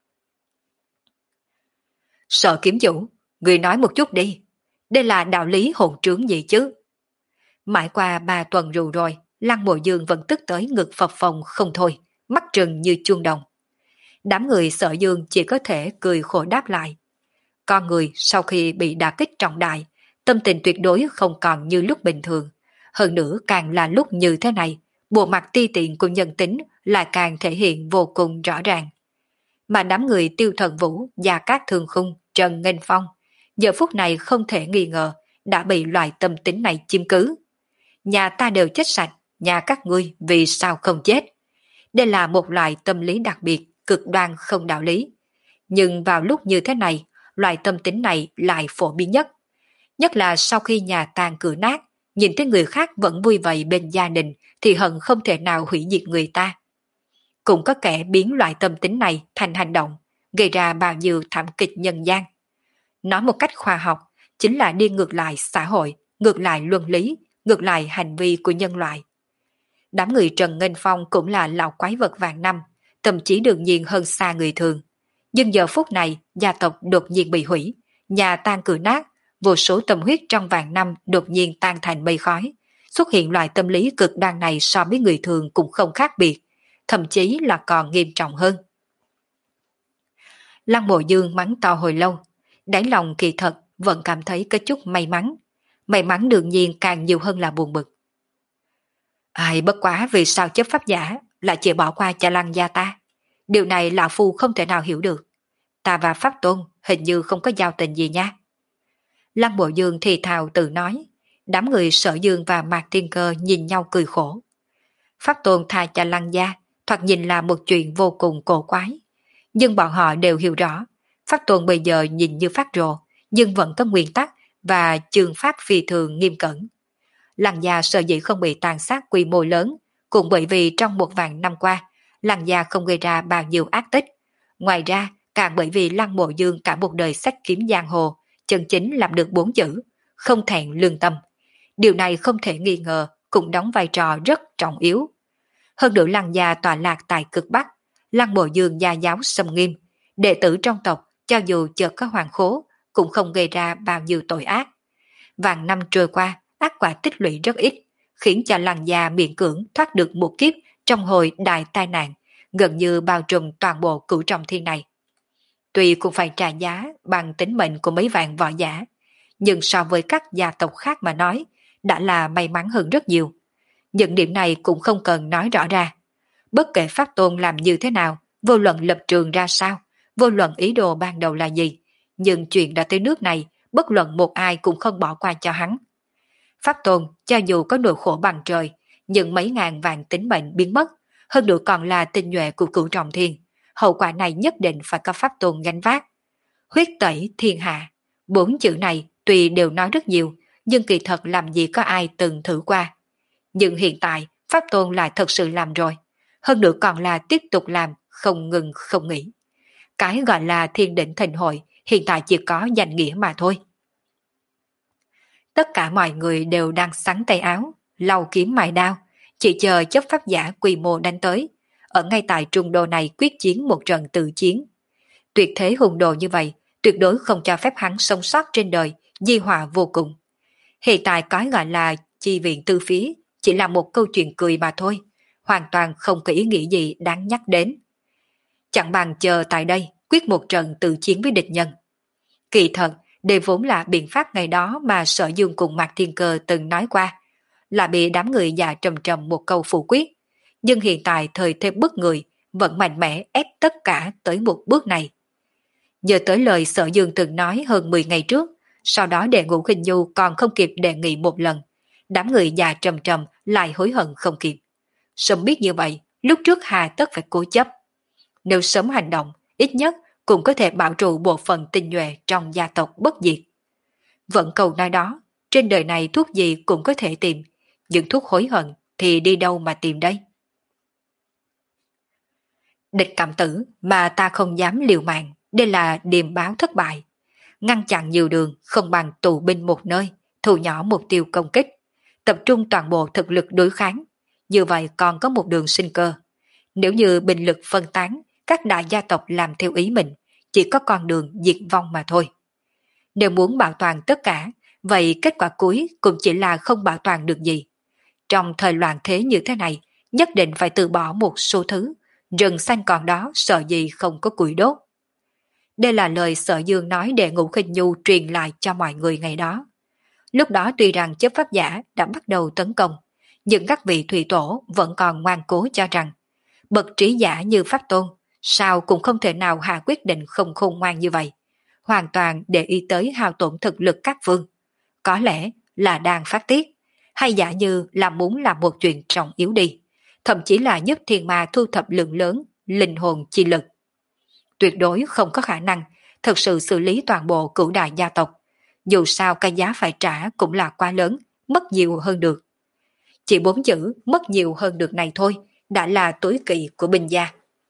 Sở kiếm chủ, người nói một chút đi, đây là đạo lý hồn trướng gì chứ? Mãi qua ba tuần rượu rồi, Lăng Mộ Dương vẫn tức tới ngực phập phồng không thôi, mắt trừng như chuông đồng. Đám người Sở Dương chỉ có thể cười khổ đáp lại. Con người sau khi bị đả kích trọng đại, tâm tình tuyệt đối không còn như lúc bình thường. Hơn nữa càng là lúc như thế này, bộ mặt ti tiện của nhân tính lại càng thể hiện vô cùng rõ ràng. Mà đám người Tiêu Thần Vũ, Gia Cát Thương Khung, Trần Nghênh Phong, giờ phút này không thể nghi ngờ đã bị loại tâm tính này chiếm cứ. Nhà ta đều chết sạch, nhà các ngươi vì sao không chết? Đây là một loại tâm lý đặc biệt, cực đoan không đạo lý. Nhưng vào lúc như thế này, loại tâm tính này lại phổ biến nhất. Nhất là sau khi nhà tan cửa nát, nhìn thấy người khác vẫn vui vầy bên gia đình thì hận không thể nào hủy diệt người ta. Cũng có kẻ biến loại tâm tính này thành hành động, gây ra bao nhiêu thảm kịch nhân gian. Nói một cách khoa học, chính là đi ngược lại xã hội, ngược lại luân lý, ngược lại hành vi của nhân loại. Đám người Trần Nghênh Phong cũng là lão quái vật vạn năm, thậm chí đương nhiên hơn xa người thường. Nhưng giờ phút này, gia tộc đột nhiên bị hủy, nhà tan cửa nát, vô số tâm huyết trong vạn năm đột nhiên tan thành mây khói. Xuất hiện loại tâm lý cực đoan này so với người thường cũng không khác biệt, thậm chí là còn nghiêm trọng hơn. Lăng Mộ Dương mắng to hồi lâu, đáy lòng kỳ thật vẫn cảm thấy có chút may mắn. May mắn đương nhiên càng nhiều hơn là buồn bực. Ai bất quá vì sao chấp pháp giả lại chỉ bỏ qua cho Lăng gia ta? Điều này lão phu không thể nào hiểu được. Ta và Pháp Tôn hình như không có giao tình gì nha. Lăng Mộ Dương thì thào tự nói. Đám người Sở Dương và Mạc Thiên Cơ nhìn nhau cười khổ. Pháp Tôn tha cho Lăng gia thoạt nhìn là một chuyện vô cùng cổ quái. Nhưng bọn họ đều hiểu rõ, Pháp Tôn bây giờ nhìn như phát rồ, nhưng vẫn có nguyên tắc và chương pháp phi thường nghiêm cẩn. Lăng gia sở dĩ không bị tàn sát quy mô lớn, cũng bởi vì trong một vạn năm qua, Lăng gia không gây ra bao nhiêu ác tích. Ngoài ra, càng bởi vì Lăng Mộ Dương cả một đời sách kiếm giang hồ, chân chính làm được bốn chữ, không thẹn lương tâm. Điều này không thể nghi ngờ cũng đóng vai trò rất trọng yếu. Hơn nữa Lăng gia tọa lạc tại cực Bắc, Lăng Mộ Dương gia giáo xâm nghiêm, đệ tử trong tộc cho dù chợt có hoàng khố cũng không gây ra bao nhiêu tội ác. Vạn năm trôi qua, ác quả tích lũy rất ít, khiến cho Lăng gia miễn cưỡng thoát được một kiếp trong hồi đại tai nạn, gần như bao trùm toàn bộ cửu trọng thiên này. Tuy cũng phải trả giá bằng tính mệnh của mấy vạn võ giả, nhưng so với các gia tộc khác mà nói, đã là may mắn hơn rất nhiều. Những điểm này cũng không cần nói rõ ra. Bất kể Pháp Tôn làm như thế nào, vô luận lập trường ra sao, vô luận ý đồ ban đầu là gì, nhưng chuyện đã tới nước này, bất luận một ai cũng không bỏ qua cho hắn. Pháp Tôn, cho dù có nỗi khổ bằng trời, nhưng mấy ngàn vạn tính mệnh biến mất, hơn nữa còn là tinh nhuệ của cửu trọng thiên, hậu quả này nhất định phải có Pháp Tôn gánh vác. Huyết tẩy thiên hạ, bốn chữ này tuy đều nói rất nhiều, nhưng kỳ thật làm gì có ai từng thử qua. Nhưng hiện tại, Pháp Tôn lại thật sự làm rồi. hơn nữa còn là tiếp tục làm, không ngừng không nghỉ. Cái gọi là thiên định thịnh hội hiện tại chỉ có danh nghĩa mà thôi. Tất cả mọi người đều đang sắn tay áo, lau kiếm mài đao, chỉ chờ chấp pháp giả quy mô đánh tới, ở ngay tại trung đô này quyết chiến một trận tự chiến. Tuyệt thế hùng đồ như vậy, tuyệt đối không cho phép hắn sống sót trên đời, di họa vô cùng. Hiện tại cái gọi là chi viện tư phía chỉ là một câu chuyện cười mà thôi, hoàn toàn không có ý nghĩa gì đáng nhắc đến. Chẳng bằng chờ tại đây quyết một trận tự chiến với địch nhân. Kỳ thật, đây vốn là biện pháp ngày đó mà Sở Dương cùng Mạc Thiên Cơ từng nói qua, là bị đám người già trầm trầm một câu phủ quyết. Nhưng hiện tại thời thế bức người, vẫn mạnh mẽ ép tất cả tới một bước này. Nhớ tới lời Sở Dương từng nói hơn mười ngày trước, sau đó Đệ Ngũ Khinh Nhu còn không kịp đề nghị một lần, đám người già trầm trầm lại hối hận không kịp. Sớm biết như vậy, lúc trước hà tất phải cố chấp. Nếu sớm hành động, ít nhất cũng có thể bảo trụ bộ phận tinh nhuệ trong gia tộc bất diệt. Vẫn câu nói đó, trên đời này thuốc gì cũng có thể tìm, nhưng thuốc hối hận thì đi đâu mà tìm đây? Địch cảm tử mà ta không dám liều mạng, đây là điềm báo thất bại. Ngăn chặn nhiều đường không bằng tụ binh một nơi, thu nhỏ mục tiêu công kích, tập trung toàn bộ thực lực đối kháng, như vậy còn có một đường sinh cơ. Nếu như binh lực phân tán, các đại gia tộc làm theo ý mình, chỉ có con đường diệt vong mà thôi. Nếu muốn bảo toàn tất cả, vậy kết quả cuối cũng chỉ là không bảo toàn được gì. Trong thời loạn thế như thế này, nhất định phải từ bỏ một số thứ, rừng xanh còn đó sợ gì không có củi đốt. Đây là lời Sở Dương nói Đệ Ngũ Khinh Nhu truyền lại cho mọi người ngày đó. Lúc đó tuy rằng chấp pháp giả đã bắt đầu tấn công, nhưng các vị thủy tổ vẫn còn ngoan cố cho rằng bậc trí giả như Pháp Tôn sao cũng không thể nào hạ quyết định không khôn ngoan như vậy, hoàn toàn để ý tới hao tổn thực lực các vương. Có lẽ là đang phát tiết, hay giả như là muốn làm một chuyện trọng yếu đi, thậm chí là giúp thiên ma thu thập lượng lớn linh hồn chi lực. Tuyệt đối không có khả năng thực sự xử lý toàn bộ cửu đại gia tộc, dù sao cái giá phải trả cũng là quá lớn, mất nhiều hơn được. Chỉ bốn chữ mất nhiều hơn được này thôi đã là tối kỵ của binh gia.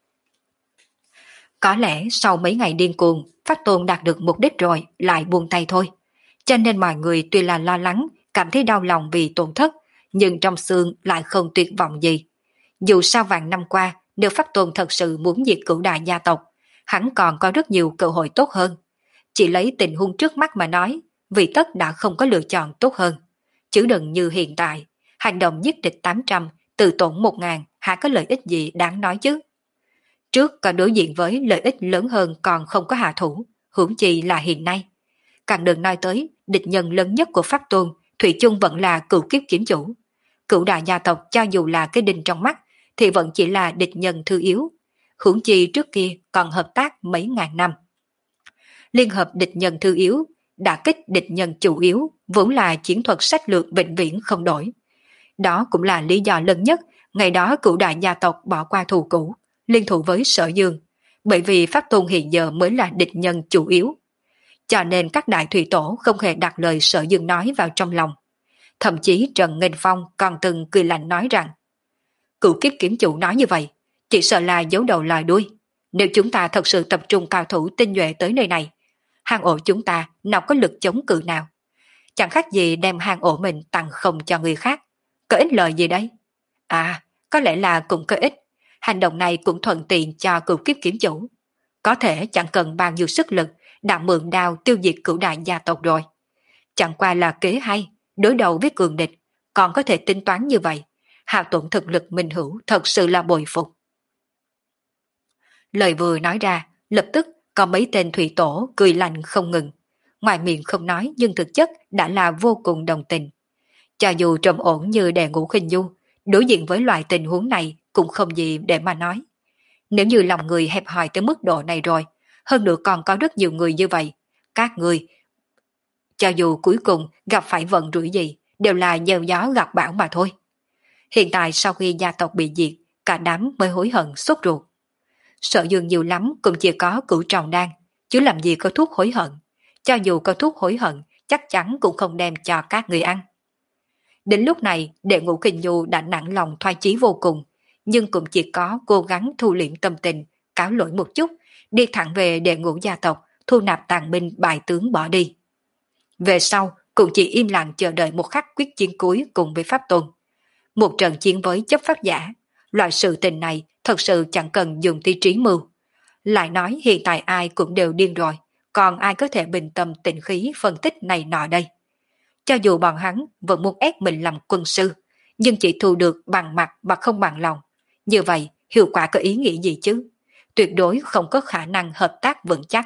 Có lẽ sau mấy ngày điên cuồng, Pháp Tôn đạt được mục đích rồi lại buông tay thôi. Cho nên mọi người tuy là lo lắng, cảm thấy đau lòng vì tổn thất, nhưng trong xương lại không tuyệt vọng gì. Dù sao vạn năm qua, nếu Pháp Tôn thật sự muốn diệt cửu đại gia tộc, hắn còn có rất nhiều cơ hội tốt hơn. Chỉ lấy tình huống trước mắt mà nói, vì tất đã không có lựa chọn tốt hơn. Chứ đừng như hiện tại, hành động giết địch tám trăm, tự tổn một ngàn, hả có lợi ích gì đáng nói chứ? Trước còn đối diện với lợi ích lớn hơn còn không có hạ thủ, huống chi là hiện nay. Càng đừng nói tới, địch nhân lớn nhất của Pháp Tôn, thủy chung vẫn là cửu kiếp kiếm chủ. Cửu đại gia tộc cho dù là cái đinh trong mắt, thì vẫn chỉ là địch nhân thư yếu. Huống chi trước kia còn hợp tác mấy ngàn năm. Liên hợp địch nhân thư yếu, đả kích địch nhân chủ yếu, vốn là chiến thuật sách lược vĩnh viễn không đổi. Đó cũng là lý do lớn nhất, ngày đó cửu đại gia tộc bỏ qua thù cũ, liên thủ với Sở Dương, bởi vì Pháp Tôn hiện giờ mới là địch nhân chủ yếu. Cho nên các đại thủy tổ không hề đặt lời Sở Dương nói vào trong lòng. Thậm chí Trần Nghênh Phong còn từng cười lạnh nói rằng cửu kiếp kiếm chủ nói như vậy, chỉ sợ là giấu đầu lòi đuôi. Nếu chúng ta thật sự tập trung cao thủ tinh nhuệ tới nơi này, hang ổ chúng ta nào có lực chống cự nào. Chẳng khác gì đem hang ổ mình tặng không cho người khác. Có ích lợi gì đấy? À, có lẽ là cũng có ích. Hành động này cũng thuận tiện cho cửu kiếp kiếm chủ. Có thể chẳng cần bao nhiêu sức lực đã mượn đao tiêu diệt cửu đại gia tộc rồi. Chẳng qua là kế hay, đối đầu với cường địch, còn có thể tính toán như vậy. Hao tổn thực lực minh hữu thật sự là bội phục. Lời vừa nói ra, lập tức có mấy tên thủy tổ cười lạnh không ngừng. Ngoài miệng không nói nhưng thực chất đã là vô cùng đồng tình. Cho dù trầm ổn như Đệ Ngũ Khinh Nhu, đối diện với loại tình huống này cũng không gì để mà nói. Nếu như lòng người hẹp hòi tới mức độ này rồi, hơn nữa còn có rất nhiều người như vậy, các người, cho dù cuối cùng gặp phải vận rủi gì, đều là gieo gió gặt bão mà thôi. Hiện tại sau khi gia tộc bị diệt, cả đám mới hối hận sốt ruột. Sợ Dương nhiều lắm cũng chỉ có cửu tròn đan, chứ làm gì có thuốc hối hận. Cho dù có thuốc hối hận, chắc chắn cũng không đem cho các người ăn. Đến lúc này, Đệ Ngũ Kình Nhu đã nặng lòng thoái chí vô cùng, nhưng cũng chỉ có cố gắng thu liễm tâm tình, cáo lỗi một chút, đi thẳng về đệ ngũ gia tộc, thu nạp tàn binh bại tướng bỏ đi. Về sau, cũng chỉ im lặng chờ đợi một khắc quyết chiến cuối cùng với Pháp Tôn. Một trận chiến với chấp pháp giả, loại sự tình này thật sự chẳng cần dùng tí trí mưu. Lại nói hiện tại ai cũng đều điên rồi, còn ai có thể bình tâm tĩnh khí phân tích này nọ đây. Cho dù bọn hắn vẫn muốn ép mình làm quân sư, nhưng chỉ thu được bằng mặt mà không bằng lòng. Như vậy, hiệu quả có ý nghĩa gì chứ? Tuyệt đối không có khả năng hợp tác vững chắc.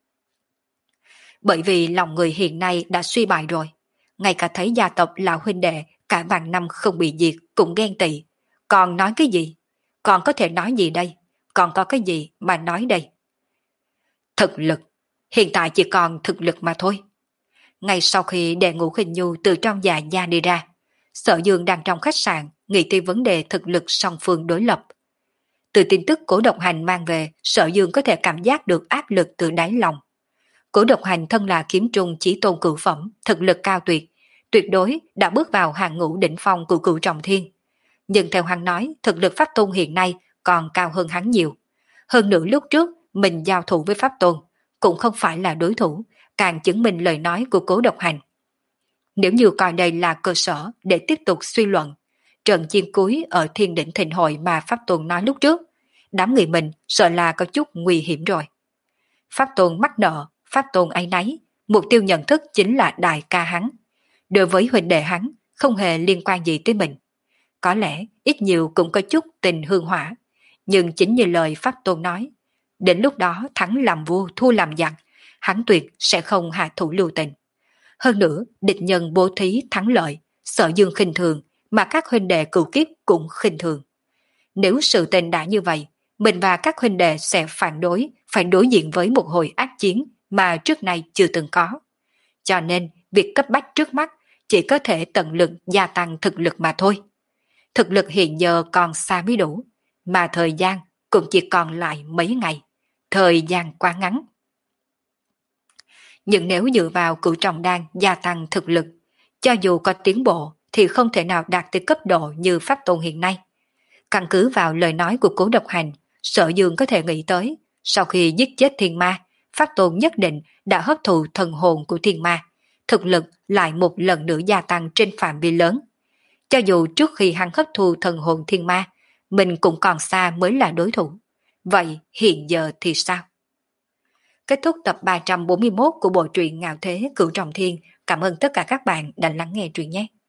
Bởi vì lòng người hiện nay đã suy bại rồi. Ngay cả thấy gia tộc lão huynh đệ cả vạn năm không bị diệt cũng ghen tị. Còn nói cái gì? Còn có thể nói gì đây? Còn có cái gì mà nói đây? Thực lực. Hiện tại chỉ còn thực lực mà thôi. Ngay sau khi đệ ngũ Khinh Nhu từ trong nhà gia đi ra, Sở Dương đang trong khách sạn nghĩ tới vấn đề thực lực song phương đối lập. Từ tin tức Cố Độc Hành mang về, Sở Dương có thể cảm giác được áp lực từ đáy lòng. Cố Độc Hành thân là kiếm trung chí tôn cửu phẩm, thực lực cao tuyệt, tuyệt đối đã bước vào hàng ngũ đỉnh phong của cửu trọng thiên. Nhưng theo hắn nói, thực lực Pháp Tôn hiện nay còn cao hơn hắn nhiều. Hơn nữa lúc trước mình giao thủ với Pháp Tôn cũng không phải là đối thủ, càng chứng minh lời nói của Cố Độc Hành. Nếu như coi đây là cơ sở để tiếp tục suy luận, trận chiến cuối ở Thiên Đỉnh Thịnh Hội mà Pháp Tôn nói lúc trước, đám người mình sợ là có chút nguy hiểm rồi. Pháp Tôn mắc nợ, Pháp Tôn áy náy, mục tiêu nhận thức chính là đại ca hắn. Đối với huynh đệ hắn, không hề liên quan gì tới mình. Có lẽ ít nhiều cũng có chút tình hương hỏa, nhưng chính như lời Pháp Tôn nói, đến lúc đó thắng làm vua thua làm giặc, hắn tuyệt sẽ không hạ thủ lưu tình. Hơn nữa, địch nhân bố thí thắng lợi, Sở Dương khinh thường, mà các huynh đệ cựu kiếp cũng khinh thường. Nếu sự tình đã như vậy, mình và các huynh đệ sẽ phản đối, phải đối diện với một hồi ác chiến mà trước nay chưa từng có. Cho nên, việc cấp bách trước mắt chỉ có thể tận lực gia tăng thực lực mà thôi. Thực lực hiện giờ còn xa mới đủ, mà thời gian cũng chỉ còn lại mấy ngày. Thời gian quá ngắn. Nhưng nếu dựa vào cửu trọng đan gia tăng thực lực, cho dù có tiến bộ thì không thể nào đạt tới cấp độ như Pháp Tôn hiện nay. Căn cứ vào lời nói của Cố Độc Hành, Sở Dương có thể nghĩ tới, sau khi giết chết thiên ma, Pháp Tôn nhất định đã hấp thụ thần hồn của thiên ma, thực lực lại một lần nữa gia tăng trên phạm vi lớn. Cho dù trước khi hắn hấp thu thần hồn thiên ma, mình cũng còn xa mới là đối thủ. Vậy hiện giờ thì sao? Kết thúc tập ba trăm bốn mươi mốt của bộ truyện Ngạo Thế Cửu Trọng Thiên. Cảm ơn tất cả các bạn đã lắng nghe truyện nhé.